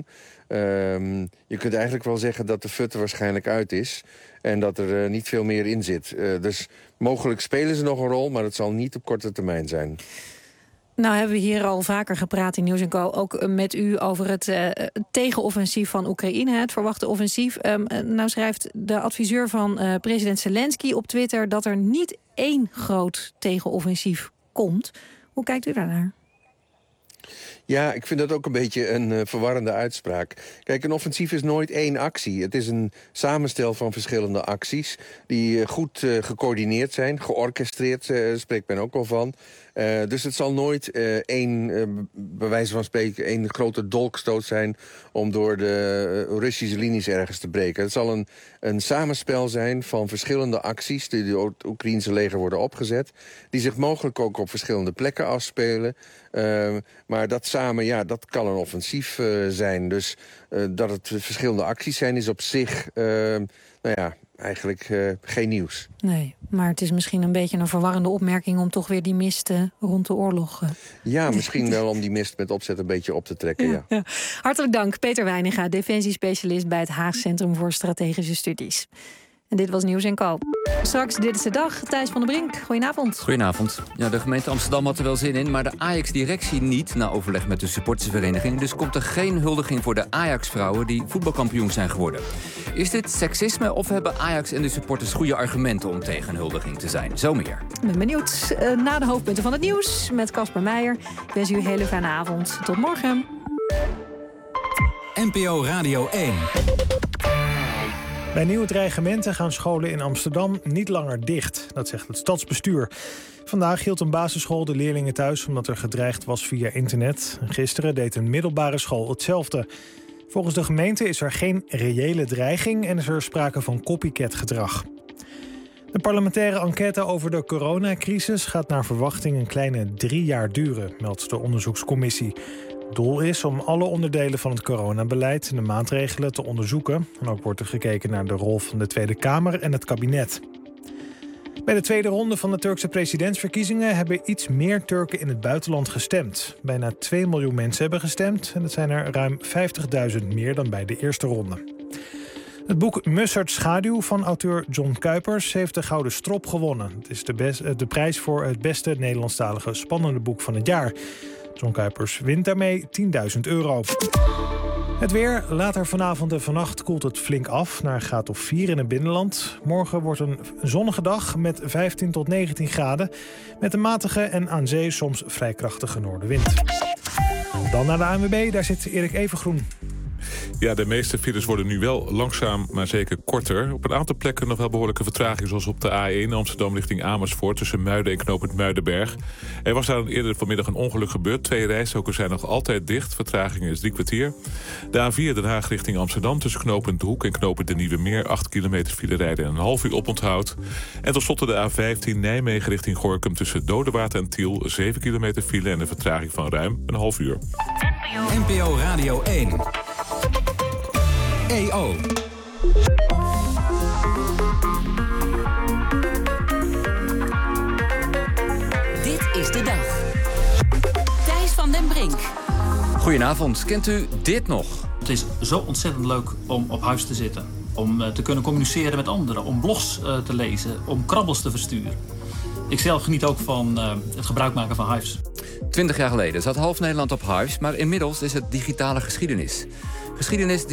Um, je kunt eigenlijk wel zeggen dat de fut er waarschijnlijk uit is en dat er uh, niet veel meer in zit. Uh, dus mogelijk spelen ze nog een rol, maar het zal niet op korte termijn zijn. Nou hebben we hier al vaker gepraat in Nieuws en Co. Ook met u over het uh, tegenoffensief van Oekraïne, het verwachte offensief. Um, nou schrijft de adviseur van uh, president Zelensky op Twitter dat er niet één groot tegenoffensief komt. Hoe kijkt u daarnaar? Ja, ik vind dat ook een beetje een uh, verwarrende uitspraak. Kijk, een offensief is nooit één actie. Het is een samenstel van verschillende acties die uh, goed uh, gecoördineerd zijn, georchestreerd, uh, spreekt men ook wel van. Uh, dus het zal nooit uh, één, uh, bij wijze van spreken, één grote dolkstoot zijn om door de uh, Russische linies ergens te breken. Het zal een, een samenspel zijn van verschillende acties die door het Oekraïense leger worden opgezet, die zich mogelijk ook op verschillende plekken afspelen. Uh, maar dat samen, ja, dat kan een offensief uh, zijn. Dus uh, dat het verschillende acties zijn is op zich, uh, nou ja, eigenlijk uh, geen nieuws. Nee, maar het is misschien een beetje een verwarrende opmerking om toch weer die mist uh, rond de oorlog. Uh. Ja, misschien wel om die mist met opzet een beetje op te trekken, ja. ja. ja. Hartelijk dank, Peter Wijninga, defensiespecialist bij het Haag Centrum voor Strategische Studies. En dit was Nieuws en Co. Straks Dit is de Dag. Thijs van der Brink, goedenavond. Goedenavond. Ja, de gemeente Amsterdam had er wel zin in, maar de Ajax-directie niet, na overleg met de supportersvereniging. Dus komt er geen huldiging voor de Ajax-vrouwen die voetbalkampioen zijn geworden. Is dit seksisme of hebben Ajax en de supporters goede argumenten om tegen een huldiging te zijn? Zo meer. Ik ben benieuwd. Uh, na de hoofdpunten van het nieuws met Casper Meijer. Ik wens u een hele fijne avond. Tot morgen. N P O Radio één. Bij nieuwe dreigementen gaan scholen in Amsterdam niet langer dicht. Dat zegt het stadsbestuur. Vandaag hield een basisschool de leerlingen thuis omdat er gedreigd was via internet. Gisteren deed een middelbare school hetzelfde. Volgens de gemeente is er geen reële dreiging en is er sprake van copycat-gedrag. De parlementaire enquête over de coronacrisis gaat naar verwachting een kleine drie jaar duren, meldt de onderzoekscommissie. Het doel is om alle onderdelen van het coronabeleid en de maatregelen te onderzoeken. En ook wordt er gekeken naar de rol van de Tweede Kamer en het kabinet. Bij de tweede ronde van de Turkse presidentsverkiezingen hebben iets meer Turken in het buitenland gestemd. Bijna twee miljoen mensen hebben gestemd en dat zijn er ruim vijftigduizend meer dan bij de eerste ronde. Het boek Mussert Schaduw van auteur John Kuipers heeft de Gouden Strop gewonnen. Het is de, best, de prijs voor het beste Nederlandstalige spannende boek van het jaar. John Kuipers wint daarmee tienduizend euro. Het weer. Later vanavond en vannacht koelt het flink af naar een graad of vier in het binnenland. Morgen wordt een zonnige dag met vijftien tot negentien graden. Met een matige en aan zee soms vrij krachtige noordenwind. Dan naar de A N W B, daar zit Erik Evengroen. Ja, de meeste files worden nu wel langzaam, maar zeker korter. Op een aantal plekken nog wel behoorlijke vertraging, zoals op de A één Amsterdam richting Amersfoort tussen Muiden en knooppunt Muidenberg. Er was daar eerder vanmiddag een ongeluk gebeurd. Twee rijstroken zijn nog altijd dicht. Vertraging is drie kwartier. De A vier Den Haag richting Amsterdam tussen knooppunt De Hoek en knooppunt De Nieuwe Meer. acht kilometer file rijden en een half uur oponthoud. En tot slot de A vijftien Nijmegen richting Gorinchem tussen Dodewaard en Tiel. zeven kilometer file en een vertraging van ruim een half uur. N P O Radio één. E O. Dit is de dag. Thijs van den Brink. Goedenavond, kent u dit nog? Het is zo ontzettend leuk om op huis te zitten. Om uh, te kunnen communiceren met anderen. Om blogs uh, te lezen. Om krabbels te versturen. Ik zelf geniet ook van uh, het gebruik maken van Hives. Twintig jaar geleden zat half Nederland op Hives, maar inmiddels is het digitale geschiedenis. Geschiedenis die